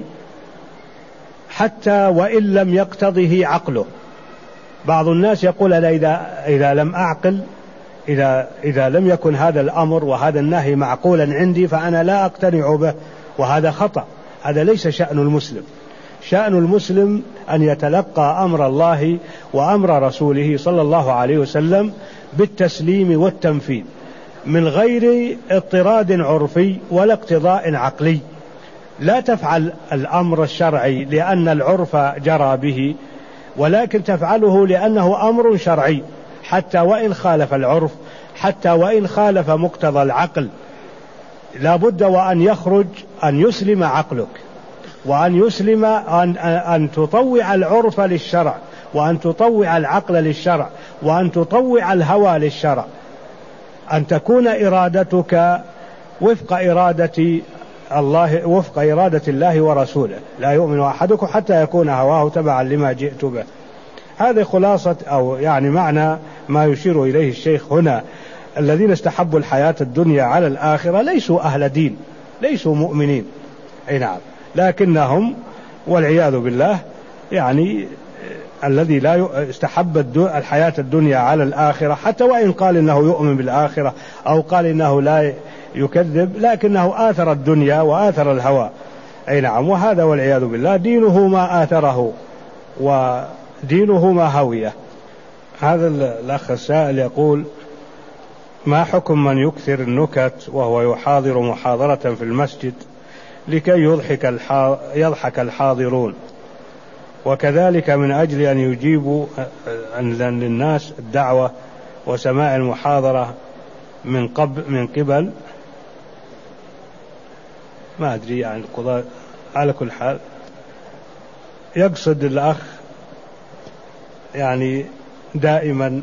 حتى وإن لم يقتضه عقله. بعض الناس يقول أنا إذا, إذا لم أعقل، إذا, إذا لم يكن هذا الأمر وهذا النهي معقولا عندي فأنا لا أقتنع به، وهذا خطأ. هذا ليس شأن المسلم. شأن المسلم أن يتلقى أمر الله وأمر رسوله صلى الله عليه وسلم بالتسليم والتنفيذ من غير اضطراد عرفي ولا اقتضاء عقلي. لا تفعل الأمر الشرعي لأن العرف جرى به، ولكن تفعله لأنه أمر شرعي، حتى وإن خالف العرف، حتى وإن خالف مقتضى العقل. لا بد وأن يخرج أن يسلم عقلك، وأن يسلم أن, أن تطوع العرف للشرع، وأن تطوع العقل للشرع، وأن تطوع الهوى للشرع، أن تكون إرادتك وفق إرادة الله، وفق إرادة الله ورسوله. لا يؤمن أحدكم حتى يكون هواه تبعا لما جئت به. هذه خلاصة أو يعني معنى ما يشير إليه الشيخ هنا. الذين استحبوا الحياة الدنيا على الآخرة ليسوا أهل دين، ليسوا مؤمنين، أي نعم، لكنهم والعياذ بالله يعني الذي لا استحب الحياة الدنيا على الآخرة، حتى وإن قال إنه يؤمن بالآخرة أو قال إنه لا يكذب، لكنه آثر الدنيا وآثر الهوى، أي نعم. وهذا والعياذ بالله دينه ما آثره ودينه ما هويه. هذا الأخ السائل يقول: ما حكم من يكثر النكت وهو يحاضر محاضرة في المسجد لكي يضحك الحا... يضحك الحاضرون، وكذلك من أجل أن يجيبوا للناس الدعوة وسماع المحاضرة من قبل من قبل ما أدري يعني القضاء. على كل حال يقصد الأخ يعني دائما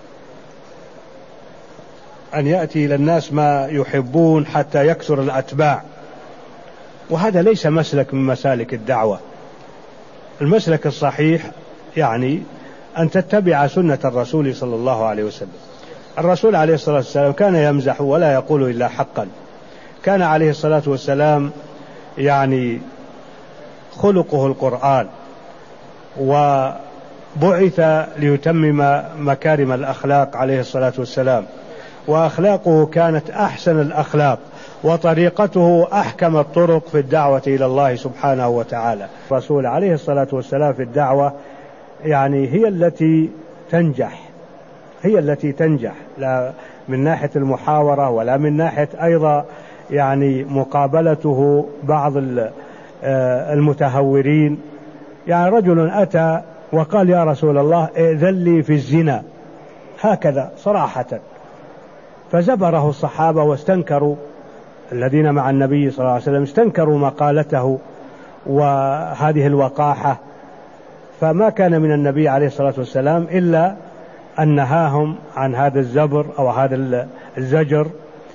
أن يأتي إلى الناس ما يحبون حتى يكثر الأتباع، وهذا ليس مسلك من مسالك الدعوة. المسلك الصحيح يعني أن تتبع سنة الرسول صلى الله عليه وسلم. الرسول عليه الصلاة والسلام كان يمزح ولا يقول إلا حقا، كان عليه الصلاة والسلام يعني خلقه القرآن، وبعث ليتمم مكارم الأخلاق عليه الصلاة والسلام، وأخلاقه كانت أحسن الأخلاق، وطريقته أحكم الطرق في الدعوة إلى الله سبحانه وتعالى. الرسول عليه الصلاة والسلام في الدعوة يعني هي التي تنجح، هي التي تنجح، لا من ناحية المحاورة ولا من ناحية أيضا يعني مقابلته بعض المتهورين. يعني رجل أتى وقال يا رسول الله ائذن لي في الزنا، هكذا صراحة، فزبره الصحابة واستنكروا، الذين مع النبي صلى الله عليه وسلم استنكروا مقالته وهذه الوقاحة، فما كان من النبي عليه الصلاة والسلام إلا أن نهاهم عن هذا الزبر أو هذا الزجر،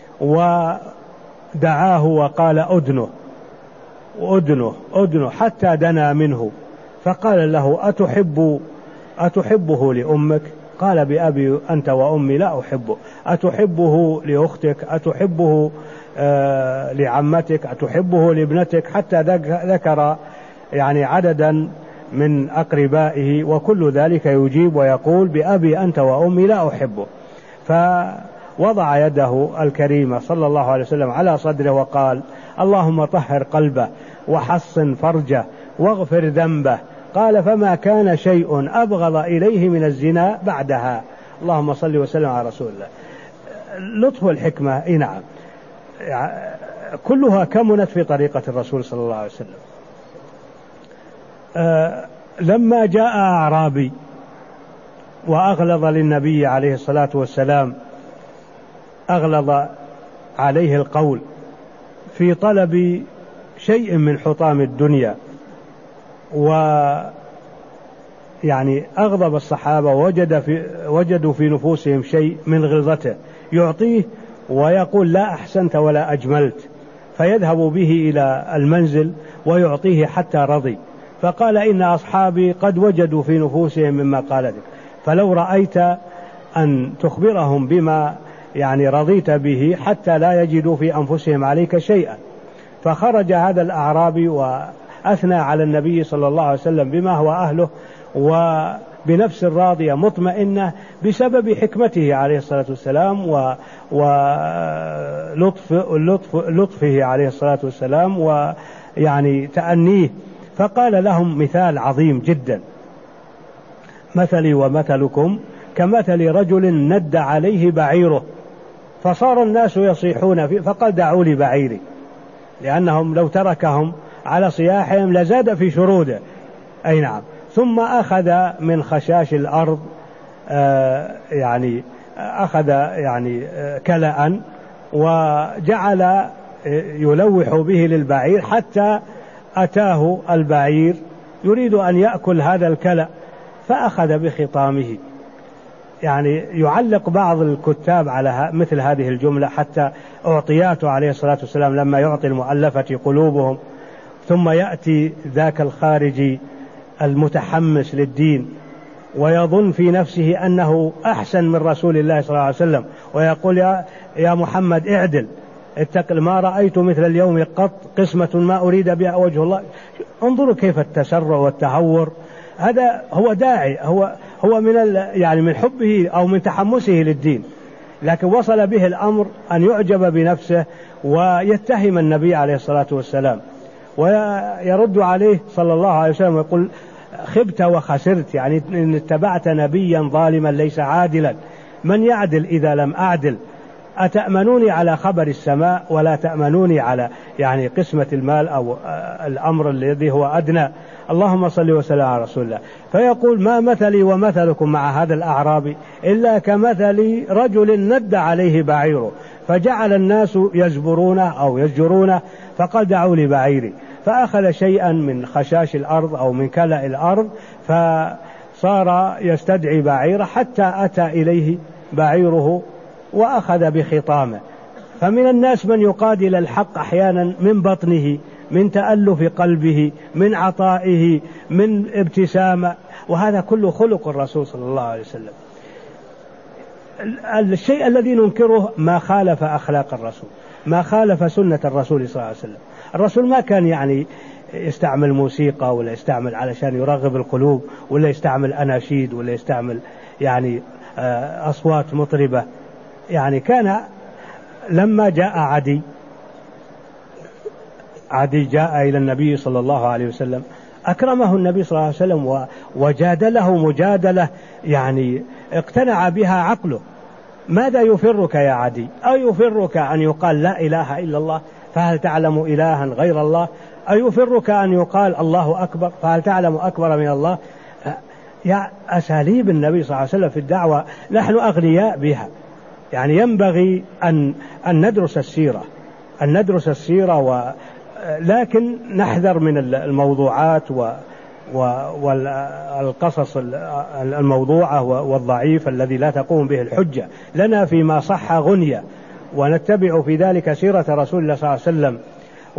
ودعاه وقال أدنه أدنه أدنه حتى دنا منه، فقال له أتحب أتحبه لأمك؟ قال بأبي أنت وأمي لا أحبه. أتحبه لأختك؟ أتحبه آه لعمتك؟ أتحبه لابنتك؟ حتى ذكر يعني عددا من أقربائه، وكل ذلك يجيب ويقول بأبي أنت وأمي لا أحبه. فوضع يده الكريمة صلى الله عليه وسلم على صدره وقال اللهم طهر قلبه وحصن فرجه واغفر ذنبه. قال فما كان شيء أبغض إليه من الزنا بعدها. اللهم صل وسلم على رسول الله. لطف الحكمة إيه نعم كلها كمنت في طريقة الرسول صلى الله عليه وسلم. أه لما جاء أعرابي وأغلظ للنبي عليه الصلاة والسلام، أغلظ عليه القول في طلب شيء من حطام الدنيا، ويعني أغضب الصحابة، وجد في وجدوا في نفوسهم شيء من غلظته، يعطيه ويقول لا أحسنت ولا أجملت، فيذهب به إلى المنزل ويعطيه حتى رضي. فقال إن أصحابي قد وجدوا في نفوسهم مما قال لك، فلو رأيت أن تخبرهم بما يعني رضيت به حتى لا يجدوا في أنفسهم عليك شيئا. فخرج هذا الأعرابي وأثنى على النبي صلى الله عليه وسلم بما هو أهله، وبنفس راضية مطمئنة بسبب حكمته عليه الصلاة والسلام ولطف لطف لطفه عليه الصلاة والسلام ويعني تأنيه. فقال لهم مثال عظيم جدا: مثلي ومثلكم كمثل رجل ند عليه بعيره فصار الناس يصيحون فيه، فقال دعوا لي بعيري، لأنهم لو تركهم على صياحهم لزاد في شروده. أي نعم. ثم أخذ من خشاش الأرض آه يعني أخذ يعني آه كلأ وجعل يلوح به للبعير حتى أتاه البعير يريد أن يأكل هذا الكلأ، فأخذ بخطامه. يعني يعلق بعض الكتاب على مثل هذه الجملة حتى أعطياته عليه الصلاة والسلام لما يعطي المؤلفة قلوبهم، ثم يأتي ذاك الخارجي المتحمس للدين ويظن في نفسه أنه أحسن من رسول الله صلى الله عليه وسلم، ويقول يا, يا محمد اعدل، اتق، ما رأيت مثل اليوم قط، قسمة ما أريد بها وجه الله. انظروا كيف التسرع والتهور. هذا هو داعي، هو هو من يعني من حبه أو من تحمسه للدين، لكن وصل به الأمر أن يعجب بنفسه ويتهم النبي عليه الصلاة والسلام، ويرد عليه صلى الله عليه وسلم ويقول خبت وخسرت، يعني إن اتبعت نبيا ظالما ليس عادلا، من يعدل إذا لم أعدل؟ أتأمنوني على خبر السماء ولا تأمنوني على يعني قسمة المال أو الأمر الذي هو أدنى؟ اللهم صل وسلم على رسول الله. فيقول ما مثلي ومثلكم مع هذا الأعرابي إلا كمثل رجل ند عليه بعيره فجعل الناس يزبرونه أو يزجرونه، فقال دعوا لي بعيري، فأخذ شيئا من خشاش الأرض أو من كلأ الأرض فصار يستدعي بعيره حتى أتى إليه بعيره وأخذ بخطامه. فمن الناس من يقاد إلى الحق أحيانا من بطنه، من تألف قلبه، من عطائه، من ابتسامة، وهذا كله خلق الرسول صلى الله عليه وسلم. الشيء الذي ننكره ما خالف أخلاق الرسول، ما خالف سنة الرسول صلى الله عليه وسلم. الرسول ما كان يعني يستعمل موسيقى ولا يستعمل علشان يرغب القلوب ولا يستعمل أناشيد ولا يستعمل يعني أصوات مطربة. يعني كان لما جاء عدي عدي جاء إلى النبي صلى الله عليه وسلم أكرمه النبي صلى الله عليه وسلم وجادله مجادلة يعني اقتنع بها عقله. ماذا يفرك يا عدي؟ أو يفرك أن يقال لا إله إلا الله فهل تعلم إلها غير الله؟ أو يفرك أن يقال الله أكبر فهل تعلم أكبر من الله؟ يا أساليب النبي صلى الله عليه وسلم في الدعوة نحن أغنياء بها. يعني ينبغي أن, أن ندرس السيرة أن ندرس السيرة و لكن نحذر من الموضوعات و والقصص الموضوعة والضعيف الذي لا تقوم به الحجة. لنا فيما صح غنية ونتبع في ذلك سيرة رسول الله صلى الله عليه وسلم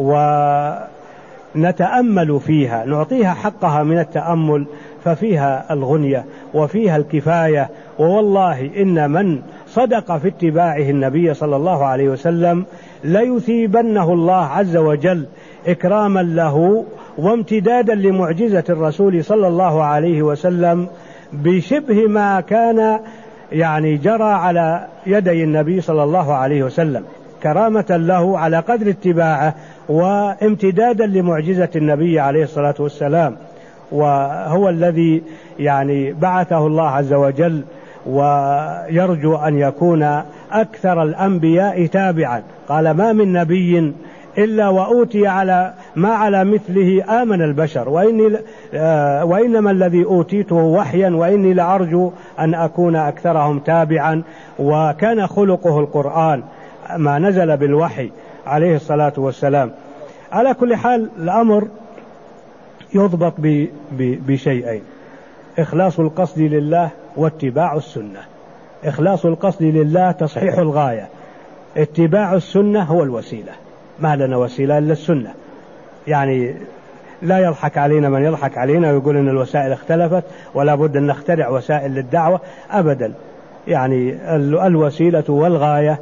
ونتأمل فيها نعطيها حقها من التأمل ففيها الغنية وفيها الكفاية. ووالله إن من صدق في اتباعه النبي صلى الله عليه وسلم ليثيبنه الله عز وجل إكراما له وامتدادا لمعجزة الرسول صلى الله عليه وسلم بشبه ما كان يعني جرى على يدي النبي صلى الله عليه وسلم، كرامة له على قدر اتباعه وامتدادا لمعجزة النبي عليه الصلاة والسلام. وهو الذي يعني بعثه الله عز وجل ويرجو أن يكون أكثر الأنبياء تابعا. قال ما من نبي إلا وأوتي على ما على مثله آمن البشر وإني آه وإنما الذي أوتيته وحيا وإني لأرجو أن أكون أكثرهم تابعا. وكان خلقه القرآن ما نزل بالوحي عليه الصلاة والسلام. على كل حال الأمر يضبط بشيئين: إخلاص القصد لله واتباع السنة. إخلاص القصد لله تصحيح الغاية، اتباع السنة هو الوسيلة. ما لنا وسيلة إلا السنة. يعني لا يضحك علينا من يضحك علينا ويقول إن الوسائل اختلفت ولا بد أن نخترع وسائل للدعوة، أبدا. يعني الوسيلة والغاية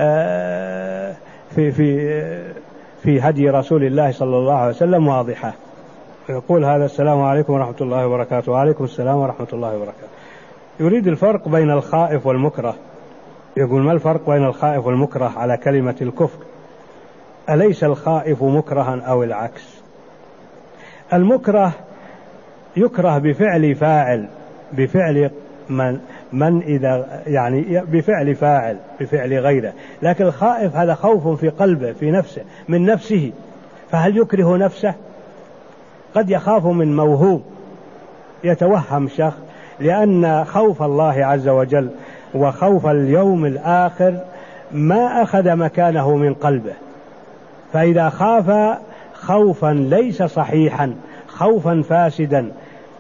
في في في هدي رسول الله صلى الله عليه وسلم واضحة. يقول هذا: السلام عليكم ورحمة الله وبركاته. وعليكم السلام ورحمة الله وبركاته. يريد الفرق بين الخائف والمكره. يقول: ما الفرق بين الخائف والمكره على كلمة الكفر؟ أليس الخائف مكرها أو العكس؟ المكره يكره بفعل فاعل، بفعل من, من إذا يعني بفعل فاعل بفعل غيره. لكن الخائف هذا خوف في قلبه في نفسه من نفسه. فهل يكره نفسه؟ قد يخاف من موهوم يتوهم شخص، لأن خوف الله عز وجل وخوف اليوم الآخر ما أخذ مكانه من قلبه. فإذا خاف خوفا ليس صحيحا، خوفا فاسدا،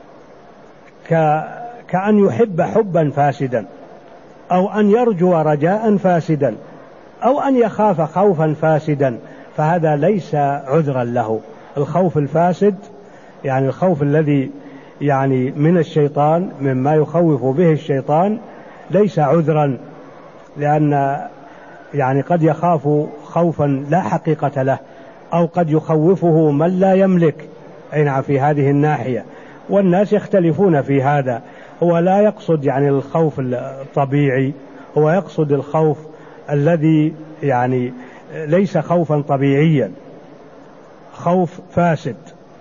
كأن يحب حبا فاسدا، أو أن يرجو رجاء فاسدا، أو أن يخاف خوفا فاسدا، فهذا ليس عذرا له. الخوف الفاسد يعني الخوف الذي يعني من الشيطان، مما يخوف به الشيطان، ليس عذرا، لأن يعني قد يخاف خوفا لا حقيقة له، أو قد يخوفه من لا يملك. أي نعم، في هذه الناحية. والناس يختلفون في هذا. هو لا يقصد يعني الخوف الطبيعي، هو يقصد الخوف الذي يعني ليس خوفا طبيعيا، خوف فاسد.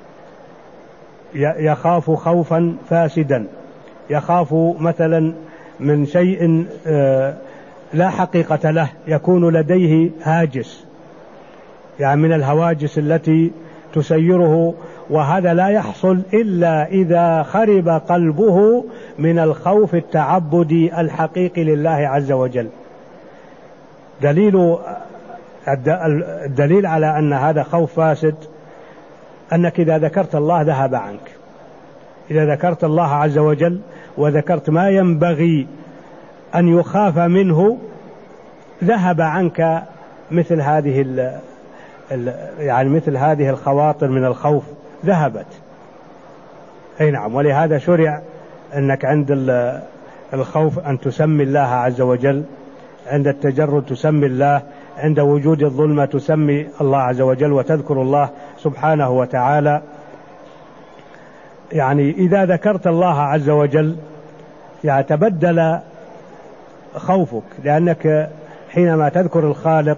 يخاف خوفا فاسدا، يخاف مثلا من شيء لا حقيقة له، يكون لديه هاجس، يعني من الهواجس التي تسيره. وهذا لا يحصل إلا إذا خرب قلبه من الخوف التعبدي الحقيقي لله عز وجل. دليل الدليل على أن هذا خوف فاسد أنك إذا ذكرت الله ذهب عنك. إذا ذكرت الله عز وجل وذكرت ما ينبغي أن يخاف منه ذهب عنك مثل هذه ال ال يعني مثل هذه الخواطر من الخوف، ذهبت. أي نعم. ولهذا شرع أنك عند الخوف أن تسمي الله عز وجل، عند التجرد تسمي الله، عند وجود الظلمة تسمي الله عز وجل وتذكر الله سبحانه وتعالى. يعني إذا ذكرت الله عز وجل يعني تبدل خوفك، لأنك حينما تذكر الخالق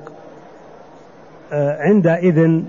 عندئذ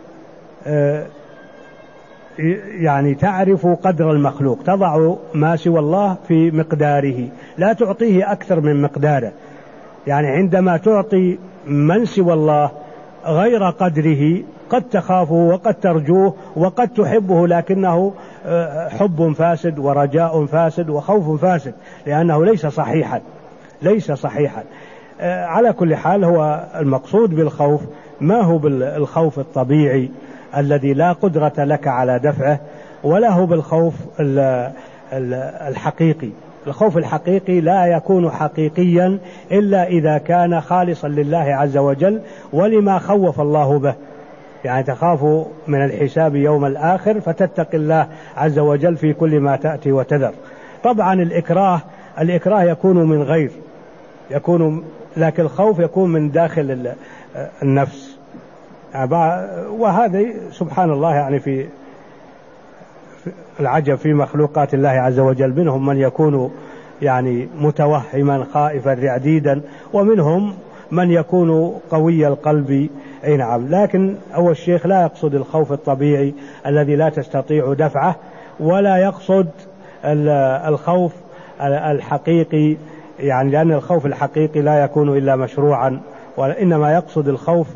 يعني تعرف قدر المخلوق، تضع ما سوى الله في مقداره، لا تعطيه أكثر من مقداره. يعني عندما تعطي من سوى الله غير قدره قد تخافه وقد ترجوه وقد تحبه، لكنه حب فاسد ورجاء فاسد وخوف فاسد، لأنه ليس صحيحا ليس صحيحا. على كل حال هو المقصود بالخوف ما هو بالخوف الطبيعي الذي لا قدرة لك على دفعه، ولا هو بالخوف الحقيقي. الخوف الحقيقي لا يكون حقيقيا إلا إذا كان خالصا لله عز وجل ولما خوف الله به. يعني تخاف من الحساب يوم الآخر فتتقي الله عز وجل في كل ما تأتي وتذر. طبعا الإكراه الإكراه يكون من غير يكون لكن الخوف يكون من داخل النفس. وهذا سبحان الله يعني في العجب في مخلوقات الله عز وجل، منهم من يكون يعني متوهما خائفا رعديدا، ومنهم من يكون قوي القلب. اي نعم. لكن أول الشيخ لا يقصد الخوف الطبيعي الذي لا تستطيع دفعه، ولا يقصد الخوف الحقيقي، يعني لأن الخوف الحقيقي لا يكون إلا مشروعا، وإنما يقصد الخوف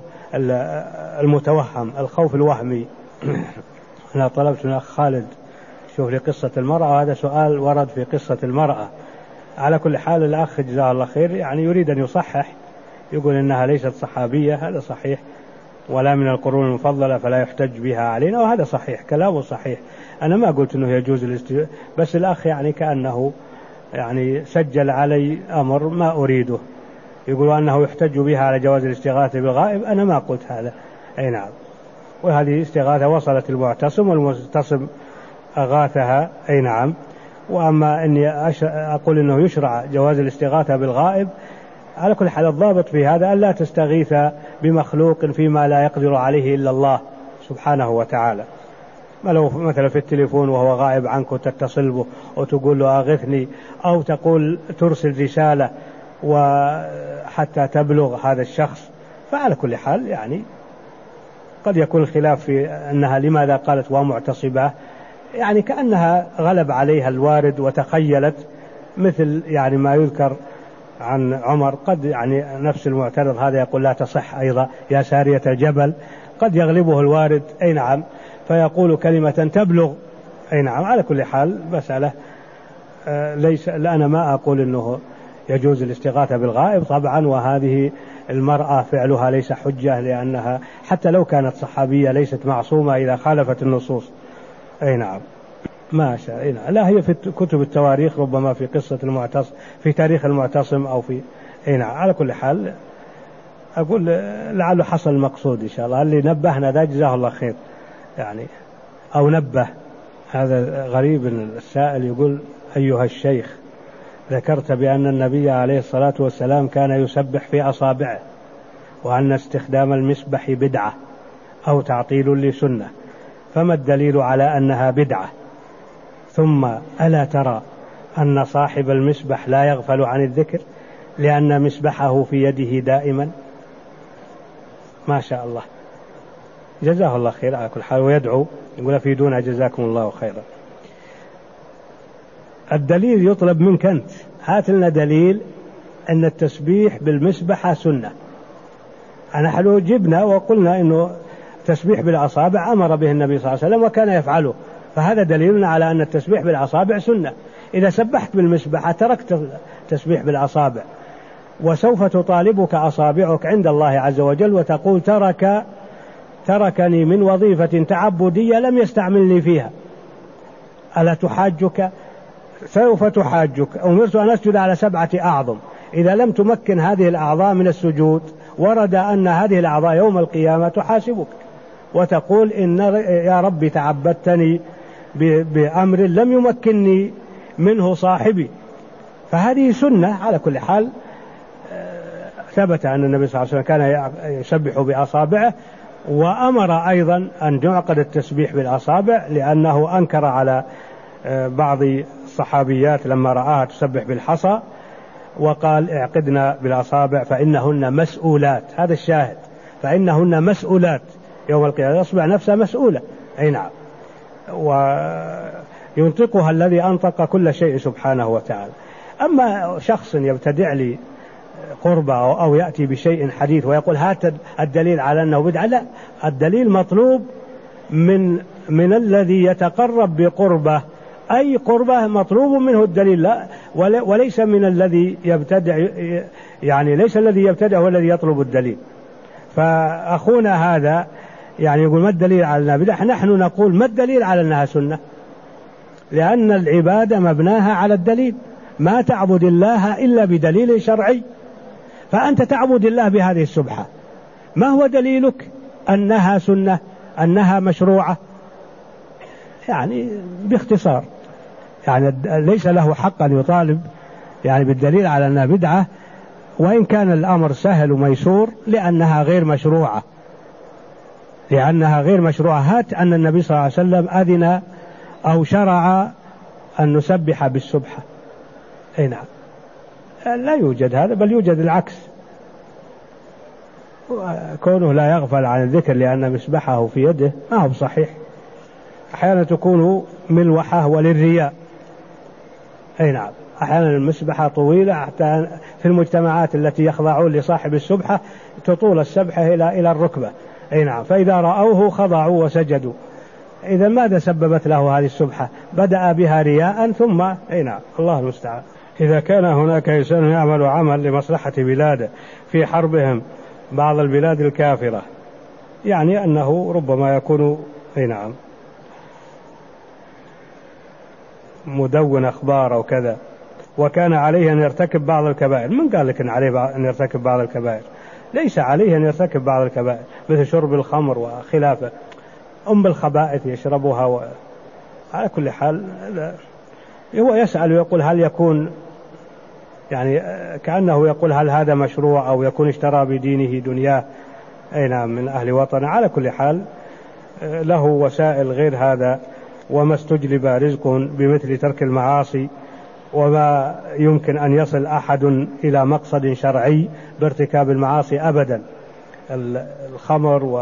المتوهم، الخوف الوهمي. أنا طلبت من أخ خالد شوف لي قصة المرأة، وهذا سؤال ورد في قصة المرأة. على كل حال الأخ جزاه الله خير يعني يريد أن يصحح، يقول إنها ليست صحابية، هذا صحيح، ولا من القرون المفضلة فلا يحتج بها علينا، وهذا صحيح، كلامه صحيح. أنا ما قلت أنه يجوز الاستغاثة، بس الأخ يعني كأنه يعني سجل علي أمر ما أريده، يقول أنه يحتج بها على جواز الاستغاثة بالغائب. أنا ما قلت هذا. أي نعم. وهذه استغاثة وصلت المعتصم والمعتصم أغاثها. أي نعم. وأما أني أقول أنه يشرع جواز الاستغاثة بالغائب، على كل حال الضابط في هذا ألا تستغيث بمخلوق فيما لا يقدر عليه إلا الله سبحانه وتعالى. ما لو مثلا في التليفون وهو غائب عنك وتتصل به وتقول له أغثني، أو تقول ترسل رسالة وحتى تبلغ هذا الشخص، فعلى كل حال يعني قد يكون الخلاف في أنها لماذا قالت ومعتصبة، يعني كأنها غلب عليها الوارد وتخيلت مثل يعني ما يذكر عن عمر. قد يعني نفس المعترض هذا يقول لا تصح أيضا يا سارية الجبل، قد يغلبه الوارد. أي نعم. فيقول كلمة تبلغ. أي نعم. على كل حال مسألة آه ليس لا أنا ما أقول أنه يجوز الاستغاثة بالغائب طبعا، وهذه المرأة فعلها ليس حجة، لأنها حتى لو كانت صحابية ليست معصومة إذا خالفت النصوص. أي نعم. ما شاء. أي نعم. لا هي في كتب التواريخ ربما في قصة المعتصم، في تاريخ المعتصم أو في. أي نعم. على كل حال أقول لعله حصل المقصود إن شاء الله. اللي نبهنا ذا جزاه الله خير يعني، أو نبه. هذا غريب إن السائل يقول أيها الشيخ ذكرت بأن النبي عليه الصلاة والسلام كان يسبح في أصابعه، وأن استخدام المسبح بدعة أو تعطيل لسنة، فما الدليل على أنها بدعة؟ ثم ألا ترى أن صاحب المسبح لا يغفل عن الذكر لأن مسبحه في يده دائما؟ ما شاء الله. جزاه الله خير على كل حال. ويدعو يقول أفيدونا جزاكم الله خيرا. الدليل يطلب منك أنت، هات لنا دليل أن التسبيح بالمسبحة سنة. نحن جبنا وقلنا أنه التسبيح بالأصابع أمر به النبي صلى الله عليه وسلم وكان يفعله، فهذا دليلنا على أن التسبيح بالأصابع سنة. إذا سبحت بالمسبحة تركت التسبيح بالأصابع، وسوف تطالبك أصابعك عند الله عز وجل وتقول ترك تركني من وظيفة تعبدية لم يستعملني فيها. ألا تحاجك؟ سوف تحاجك. أمرت أن أسجد على سبعة أعظم، إذا لم تمكن هذه الأعضاء من السجود ورد أن هذه الأعضاء يوم القيامة تحاسبك وتقول إن يا رب تعبدتني بأمر لم يمكنني منه صاحبي. فهذه سنة. على كل حال ثبت أن النبي صلى الله عليه وسلم كان يسبح بأصابعه، وأمر أيضا أن يعقد التسبيح بالأصابع، لأنه أنكر على بعض الصحابيات لما رآها تسبح بالحصى وقال اعقدنا بالأصابع فإنهن مسؤولات. هذا الشاهد، فإنهن مسؤولات يوم القيامة، الأصبع نفسها مسؤولة. أي نعم، وينطقها الذي أنطق كل شيء سبحانه وتعالى. أما شخص يبتدع لي قربة أو يأتي بشيء حديث ويقول هات الدليل على أنه بدعة، لا، الدليل مطلوب من من الذي يتقرب بقربة، أي قربة مطلوب منه الدليل، لا وليس من الذي يبتدع، يعني ليس الذي يبتدع هو الذي يطلب الدليل. فأخونا هذا يعني يقول ما الدليل على أنها بدعة، نحن نقول ما الدليل على أنها سنة، لأن العبادة مبناها على الدليل، ما تعبد الله إلا بدليل شرعي. فأنت تعبد الله بهذه السبحة، ما هو دليلك أنها سنة، أنها مشروعة؟ يعني باختصار يعني ليس له حق أن يطالب يعني بالدليل على أنها بدعة، وإن كان الأمر سهل وميسور، لأنها غير مشروعة، لأنها غير مشروعة. هات أن النبي صلى الله عليه وسلم أذن أو شرع أن نسبح بالسبحة، أي نعم، لا يوجد هذا، بل يوجد العكس، كونه لا يغفل عن الذكر لأن مسبحه في يده ما هو صحيح. أحيانا تكون ملوحة وللرياء، أي نعم، أحيانا المسبحة طويلة حتى في المجتمعات التي يخضعون لصاحب السبحة تطول السبحة إلى إلى الركبة، أي نعم، فإذا رأوه خضعوا وسجدوا. إذا ماذا سببت له هذه السبحة؟ بدأ بها رياء ثم أي نعم، الله المستعان. إذا كان هناك إنسان يعمل عمل لمصلحة بلاده في حربهم بعض البلاد الكافرة، يعني أنه ربما يكون أي نعم مدون أخبار أو كذا، وكان عليه أن يرتكب بعض الكبائر. من قال لك أن عليه أن يرتكب بعض الكبائر؟ ليس عليه أن يرتكب بعض الكبائر مثل شرب الخمر وخلافه، أم الخبائث يشربها و... على كل حال هو يسأل ويقول هل يكون يعني كأنه يقول هل هذا مشروع أو يكون اشترى بدينه دنياه، أي نعم، من أهل وطنه. على كل حال له وسائل غير هذا، وما استجلب رزق بمثل ترك المعاصي، وما يمكن أن يصل أحد إلى مقصد شرعي بارتكاب المعاصي أبدا. الخمر و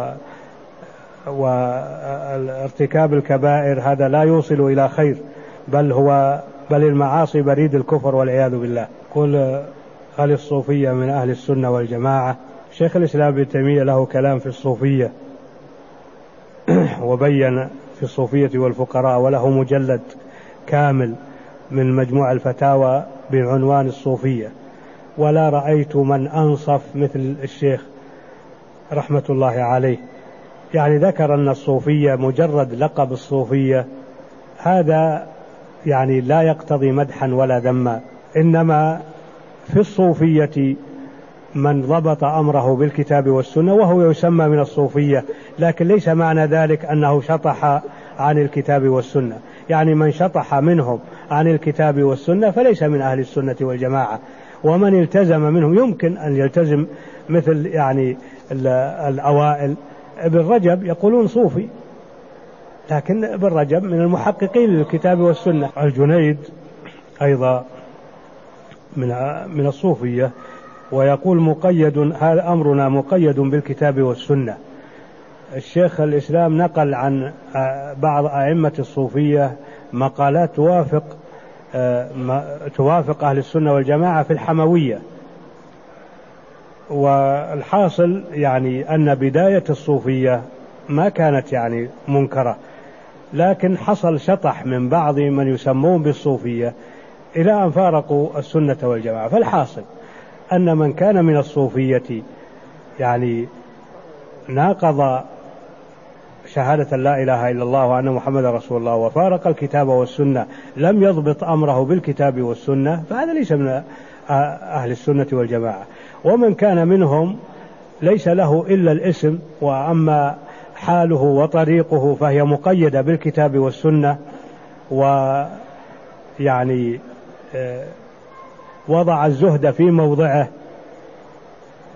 وارتكاب الكبائر هذا لا يوصل إلى خير، بل هو بل المعاصي بريد الكفر والعياذ بالله. قل هل الصوفية من أهل السنة والجماعة؟ شيخ الإسلام ابن تيمية له كلام في الصوفية وبين في الصوفية والفقراء، وله مجلد كامل من مجموع الفتاوى بعنوان الصوفية، ولا رأيت من أنصف مثل الشيخ رحمة الله عليه. يعني ذكر أن الصوفية مجرد لقب الصوفية هذا يعني لا يقتضي مدحا ولا ذما، إنما في الصوفية من ضبط أمره بالكتاب والسنة وهو يسمى من الصوفية، لكن ليس معنى ذلك أنه شطح عن الكتاب والسنة. يعني من شطح منهم عن الكتاب والسنة فليس من أهل السنة والجماعة، ومن التزم منهم يمكن أن يلتزم مثل يعني الأوائل. ابن رجب يقولون صوفي، لكن ابن رجب من المحققين للكتاب والسنة. الجنيد أيضا من من الصوفية، ويقول مقيد، هذا أمرنا مقيد بالكتاب والسنة. الشيخ الإسلام نقل عن بعض أئمة الصوفية مقالات توافق توافق أهل السنة والجماعة في الحموية. والحاصل يعني أن بداية الصوفية ما كانت يعني منكرة، لكن حصل شطح من بعض من يسمون بالصوفية إلى أن فارقوا السنة والجماعة. فالحاصل أن من كان من الصوفية يعني ناقض شهادة لا إله إلا الله وأن محمد رسول الله وفارق الكتاب والسنة، لم يضبط أمره بالكتاب والسنة، فهذا ليس من أهل السنة والجماعة. ومن كان منهم ليس له إلا الاسم، وأما حاله وطريقه فهي مقيدة بالكتاب والسنة، ويعني وضع الزهد في موضعه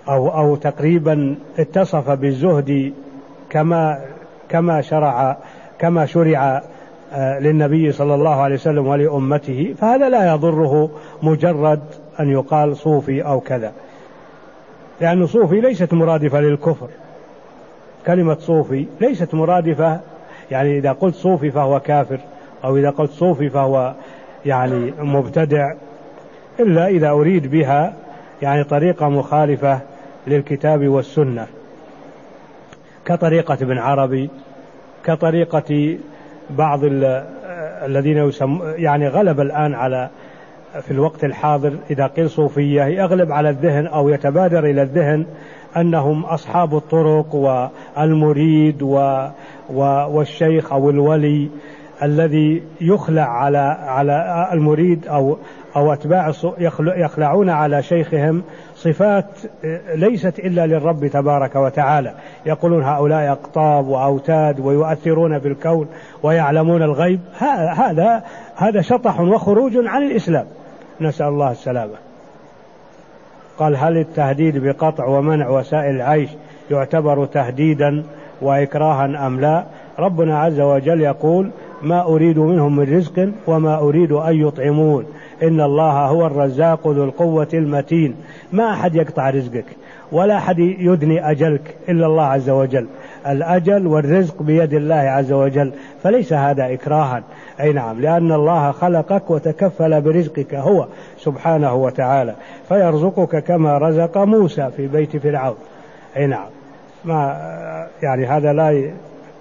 أو, أو تقريبا اتصف بالزهد كما كما شرع كما شرع للنبي صلى الله عليه وسلم ولأمته، فهذا لا يضره مجرد أن يقال صوفي أو كذا، لأن صوفي ليست مرادفة للكفر. كلمة صوفي ليست مرادفة، يعني إذا قلت صوفي فهو كافر، أو إذا قلت صوفي فهو يعني مبتدع، إلا إذا أريد بها يعني طريقة مخالفة للكتاب والسنة، كطريقة ابن عربي، كطريقة بعض الذين يسمى، يعني غلب الآن على في الوقت الحاضر إذا قيل صوفية يغلب على الذهن أو يتبادر إلى الذهن أنهم أصحاب الطرق والمريد والشيخ أو الولي الذي يخلع على على المريد أو أو أتباع يخلعون على شيخهم صفات ليست إلا للرب تبارك وتعالى. يقولون هؤلاء أقطاب وأوتاد ويؤثرون في الكون ويعلمون الغيب. هذا هذا شطح وخروج عن الإسلام، نسأل الله السلامة. قال هل التهديد بقطع ومنع وسائل العيش يعتبر تهديدا وإكراها أم لا؟ ربنا عز وجل يقول ما أريد منهم من رزق وما أريد أن يطعمون إن الله هو الرزاق ذو القوة المتين. ما أحد يقطع رزقك ولا أحد يدني أجلك إلا الله عز وجل. الأجل والرزق بيد الله عز وجل، فليس هذا إكراها. أي نعم، لأن الله خلقك وتكفل برزقك هو سبحانه وتعالى، فيرزقك كما رزق موسى في بيت فرعون. أي نعم، ما يعني هذا لا ي...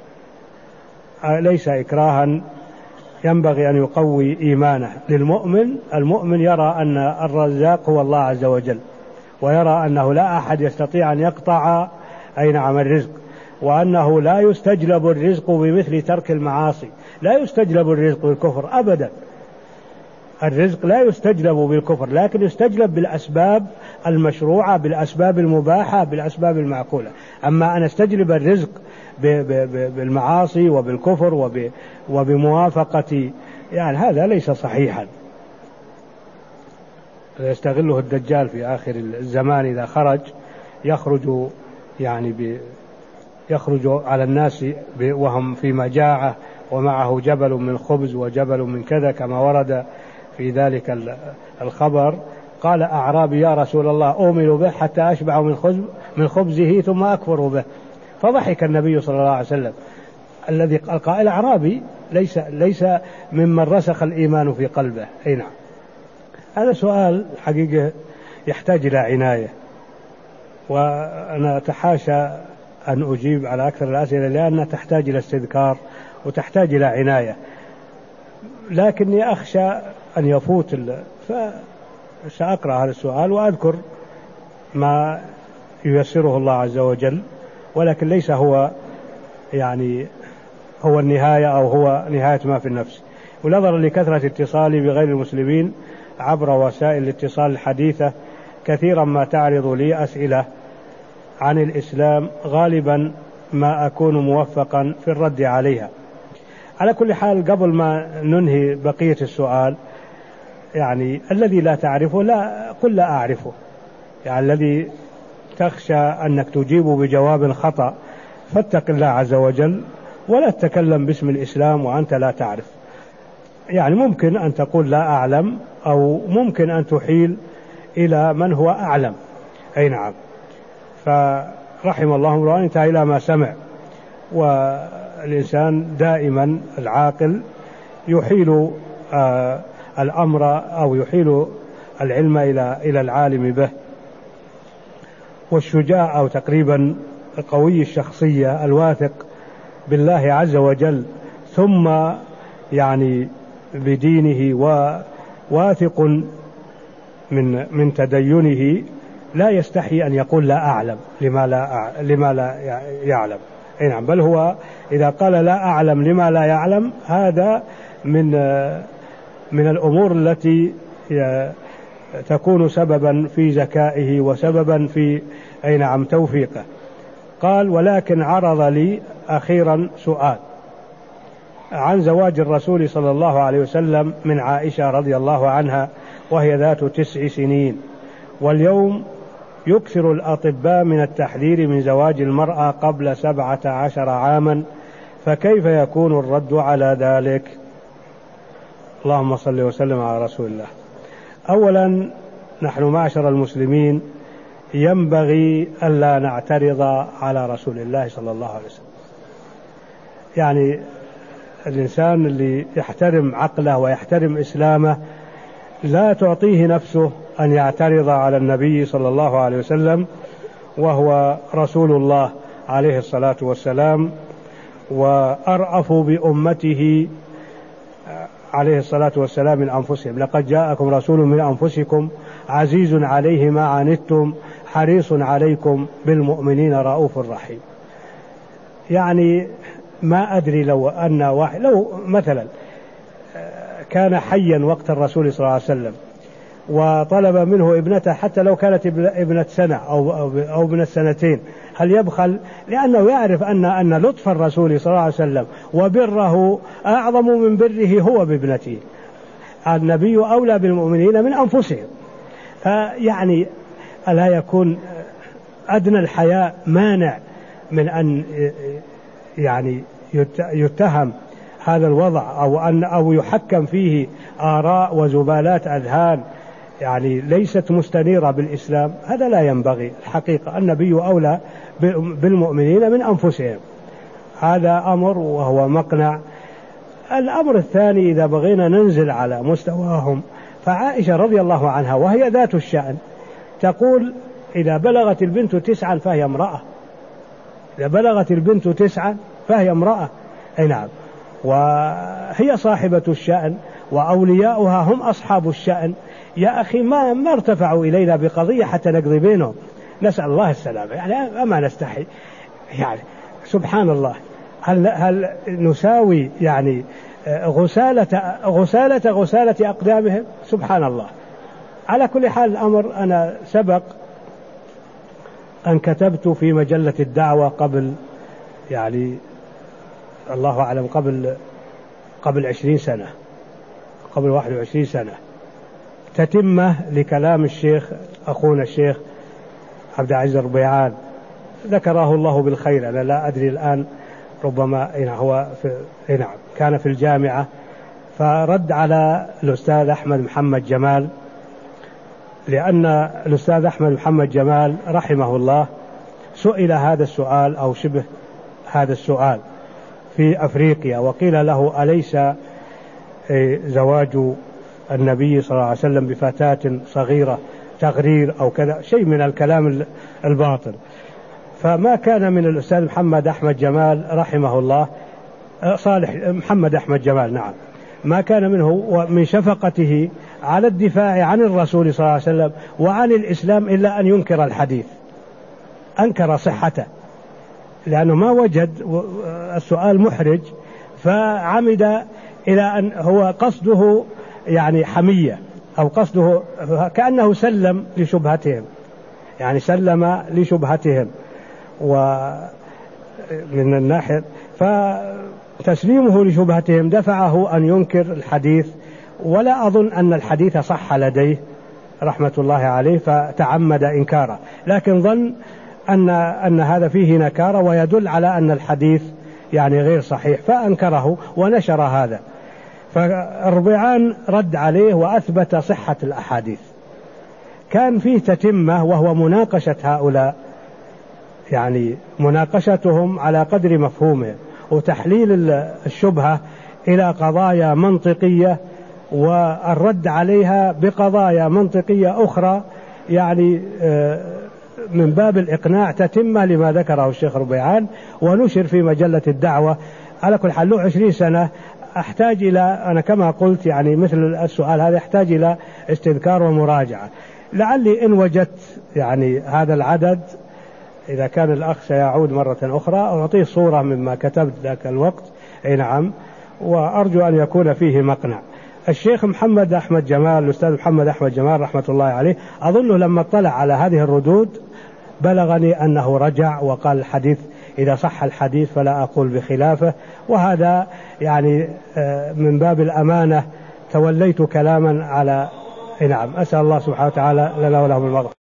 ليس إكراها، ينبغي أن يقوي إيمانه. للمؤمن المؤمن يرى أن الرزاق هو الله عز وجل، ويرى أنه لا أحد يستطيع أن يقطع أي نعم الرزق، وأنه لا يستجلب الرزق بمثل ترك المعاصي. لا يستجلب الرزق بالكفر أبدا، الرزق لا يستجلب بالكفر، لكن يستجلب بالأسباب المشروعة، بالأسباب المباحة، بالأسباب المعقولة. أما أن استجلب الرزق بالمعاصي وبالكفر وبموافقة، يعني هذا ليس صحيحا. يستغله الدجال في آخر الزمان إذا خرج، يخرج يعني ب يخرج على الناس وهم في مجاعة ومعه جبل من خبز وجبل من كذا كما ورد في ذلك الخبر. قال أعرابي يا رسول الله أؤمن به حتى أشبع من من خبزه ثم أكفر به. فضحك النبي صلى الله عليه وسلم. الذي القائل أعرابي ليس ليس ممن رسخ الإيمان في قلبه. أي نعم، هذا سؤال حقيقة يحتاج إلى عناية، وأنا أتحاشى أن أجيب على أكثر الأسئلة لأنها تحتاج إلى استذكار وتحتاج إلى عناية، لكني أخشى أن يفوت ال... فسأقرأ هذا السؤال وأذكر ما ييسره الله عز وجل، ولكن ليس هو يعني هو النهاية أو هو نهاية ما في النفس. ونظرا لكثرة اتصالي بغير المسلمين عبر وسائل الاتصال الحديثة، كثيرا ما تعرض لي أسئلة عن الإسلام، غالبا ما أكون موفقا في الرد عليها. على كل حال، قبل ما ننهي بقية السؤال، يعني الذي لا تعرفه لا قل لا أعرفه، يعني الذي تخشى أنك تجيب بجواب خطأ فاتق الله عز وجل ولا تتكلم باسم الإسلام وأنت لا تعرف. يعني ممكن أن تقول لا أعلم، أو ممكن أن تحيل إلى من هو أعلم. أي نعم، فرحم الله امرأ انتهى إلى ما سمع. والإنسان دائما العاقل يحيل آه الأمر أو يحيل العلم إلى إلى العالم به. والشجاع أو تقريبا قوي الشخصية الواثق بالله عز وجل ثم يعني بدينه وواثق من من تدينه لا يستحي أن يقول لا أعلم لما لا لما لا يعلم. أي نعم، بل هو إذا قال لا أعلم لما لا يعلم هذا من من الأمور التي تكون سببا في ذكائه وسببا في أي نعم توفيقه. قال ولكن عرض لي أخيرا سؤال عن زواج الرسول صلى الله عليه وسلم من عائشة رضي الله عنها وهي ذات تسع سنين، واليوم يكثر الأطباء من التحذير من زواج المرأة قبل سبعة عشر عاما، فكيف يكون الرد على ذلك؟ اللهم صل وسلم على رسول الله. أولا، نحن معشر المسلمين ينبغي ألا نعترض على رسول الله صلى الله عليه وسلم. يعني الإنسان اللي يحترم عقله ويحترم إسلامه لا تعطيه نفسه أن يعترض على النبي صلى الله عليه وسلم، وهو رسول الله عليه الصلاة والسلام، وأرأف بأمته عليه الصلاة والسلام من أنفسهم. لقد جاءكم رسول من أنفسكم عزيز عليه ما عنتم حريص عليكم بالمؤمنين رؤوف رحيم. يعني ما أدري لو أن واحد لو مثلا كان حيا وقت الرسول صلى الله عليه وسلم وطلب منه ابنته حتى لو كانت ابنة سنة أو أو ابنة سنتين، هل يبخل؟ لأنه يعرف أن أن لطف الرسول صلى الله عليه وسلم وبره أعظم من بره هو بابنته. النبي أولى بالمؤمنين من أنفسهم. فيعني ألا يكون أدنى الحياء مانع من أن يعني يتهم هذا الوضع أو أن أو يحكم فيه آراء وزبالات أذهان يعني ليست مستنيرة بالإسلام؟ هذا لا ينبغي. الحقيقة النبي أولى بالمؤمنين من أنفسهم، هذا أمر وهو مقنع. الأمر الثاني، إذا بغينا ننزل على مستواهم، فعائشة رضي الله عنها وهي ذات الشأن تقول إذا بلغت البنت تسعا فهي امرأة، إذا بلغت البنت تسعا فهي امرأة. أي نعم، وهي صاحبة الشأن وأولياؤها هم أصحاب الشأن. يا أخي ما ما ارتفعوا إلينا بقضية حتى نقضي بينهم، نسأل الله السلامة. يعني أما نستحي، يعني سبحان الله، هل, هل نساوي يعني غسالة غسالة غسالة أقدامهم؟ سبحان الله. على كل حال الأمر، أنا سبق أن كتبت في مجلة الدعوة قبل يعني الله أعلم قبل قبل عشرين سنة، قبل واحد وعشرين سنة، تتمة لكلام الشيخ أخونا الشيخ عبد العزيز الربيعان، ذكره الله بالخير. أنا لا أدري الآن، ربما هو في نعم كان في الجامعة، فرد على الأستاذ أحمد محمد جمال، لأن الأستاذ أحمد محمد جمال رحمه الله سئل هذا السؤال أو شبه هذا السؤال في أفريقيا، وقيل له أليس زواج النبي صلى الله عليه وسلم بفتاة صغيرة تغرير أو كذا، شيء من الكلام الباطل. فما كان من الأستاذ محمد أحمد جمال رحمه الله، صالح محمد أحمد جمال نعم، ما كان منه ومن شفقته على الدفاع عن الرسول صلى الله عليه وسلم وعن الإسلام إلا أن ينكر الحديث، أنكر صحته، لأنه ما وجد السؤال محرج، فعمد إلى أن هو قصده يعني حمية، أو قصده كأنه سلم لشبهتهم، يعني سلم لشبهتهم ومن الناحية، فتسليمه لشبهتهم دفعه أن ينكر الحديث. ولا أظن أن الحديث صح لديه رحمة الله عليه فتعمد إنكاره، لكن ظن أن أن هذا فيه نكارة ويدل على أن الحديث يعني غير صحيح، فأنكره ونشر هذا. فالربيعان رد عليه وأثبت صحة الأحاديث. كان فيه تتمة وهو مناقشة هؤلاء، يعني مناقشتهم على قدر مفهومه وتحليل الشبهة إلى قضايا منطقية والرد عليها بقضايا منطقية أخرى، يعني من باب الإقناع، تتمة لما ذكره الشيخ ربيعان ونشر في مجلة الدعوة. على كل حال له عشرين سنة، أحتاج إلى أنا كما قلت يعني مثل السؤال هذا يحتاج إلى استذكار ومراجعة. لعلي إن وجدت يعني هذا العدد، إذا كان الأخ سيعود مرة أخرى، أعطيه صورة مما كتبت ذاك الوقت. أي نعم، وأرجو أن يكون فيه مقنع. الشيخ محمد أحمد جمال، الأستاذ محمد أحمد جمال رحمة الله عليه، أظنه لما اطلع على هذه الردود بلغني أنه رجع وقال الحديث إذا صح الحديث فلا أقول بخلافه، وهذا يعني من باب الأمانة توليت كلاما على. نعم، أسأل الله سبحانه وتعالى لنا ولهم المغفرة.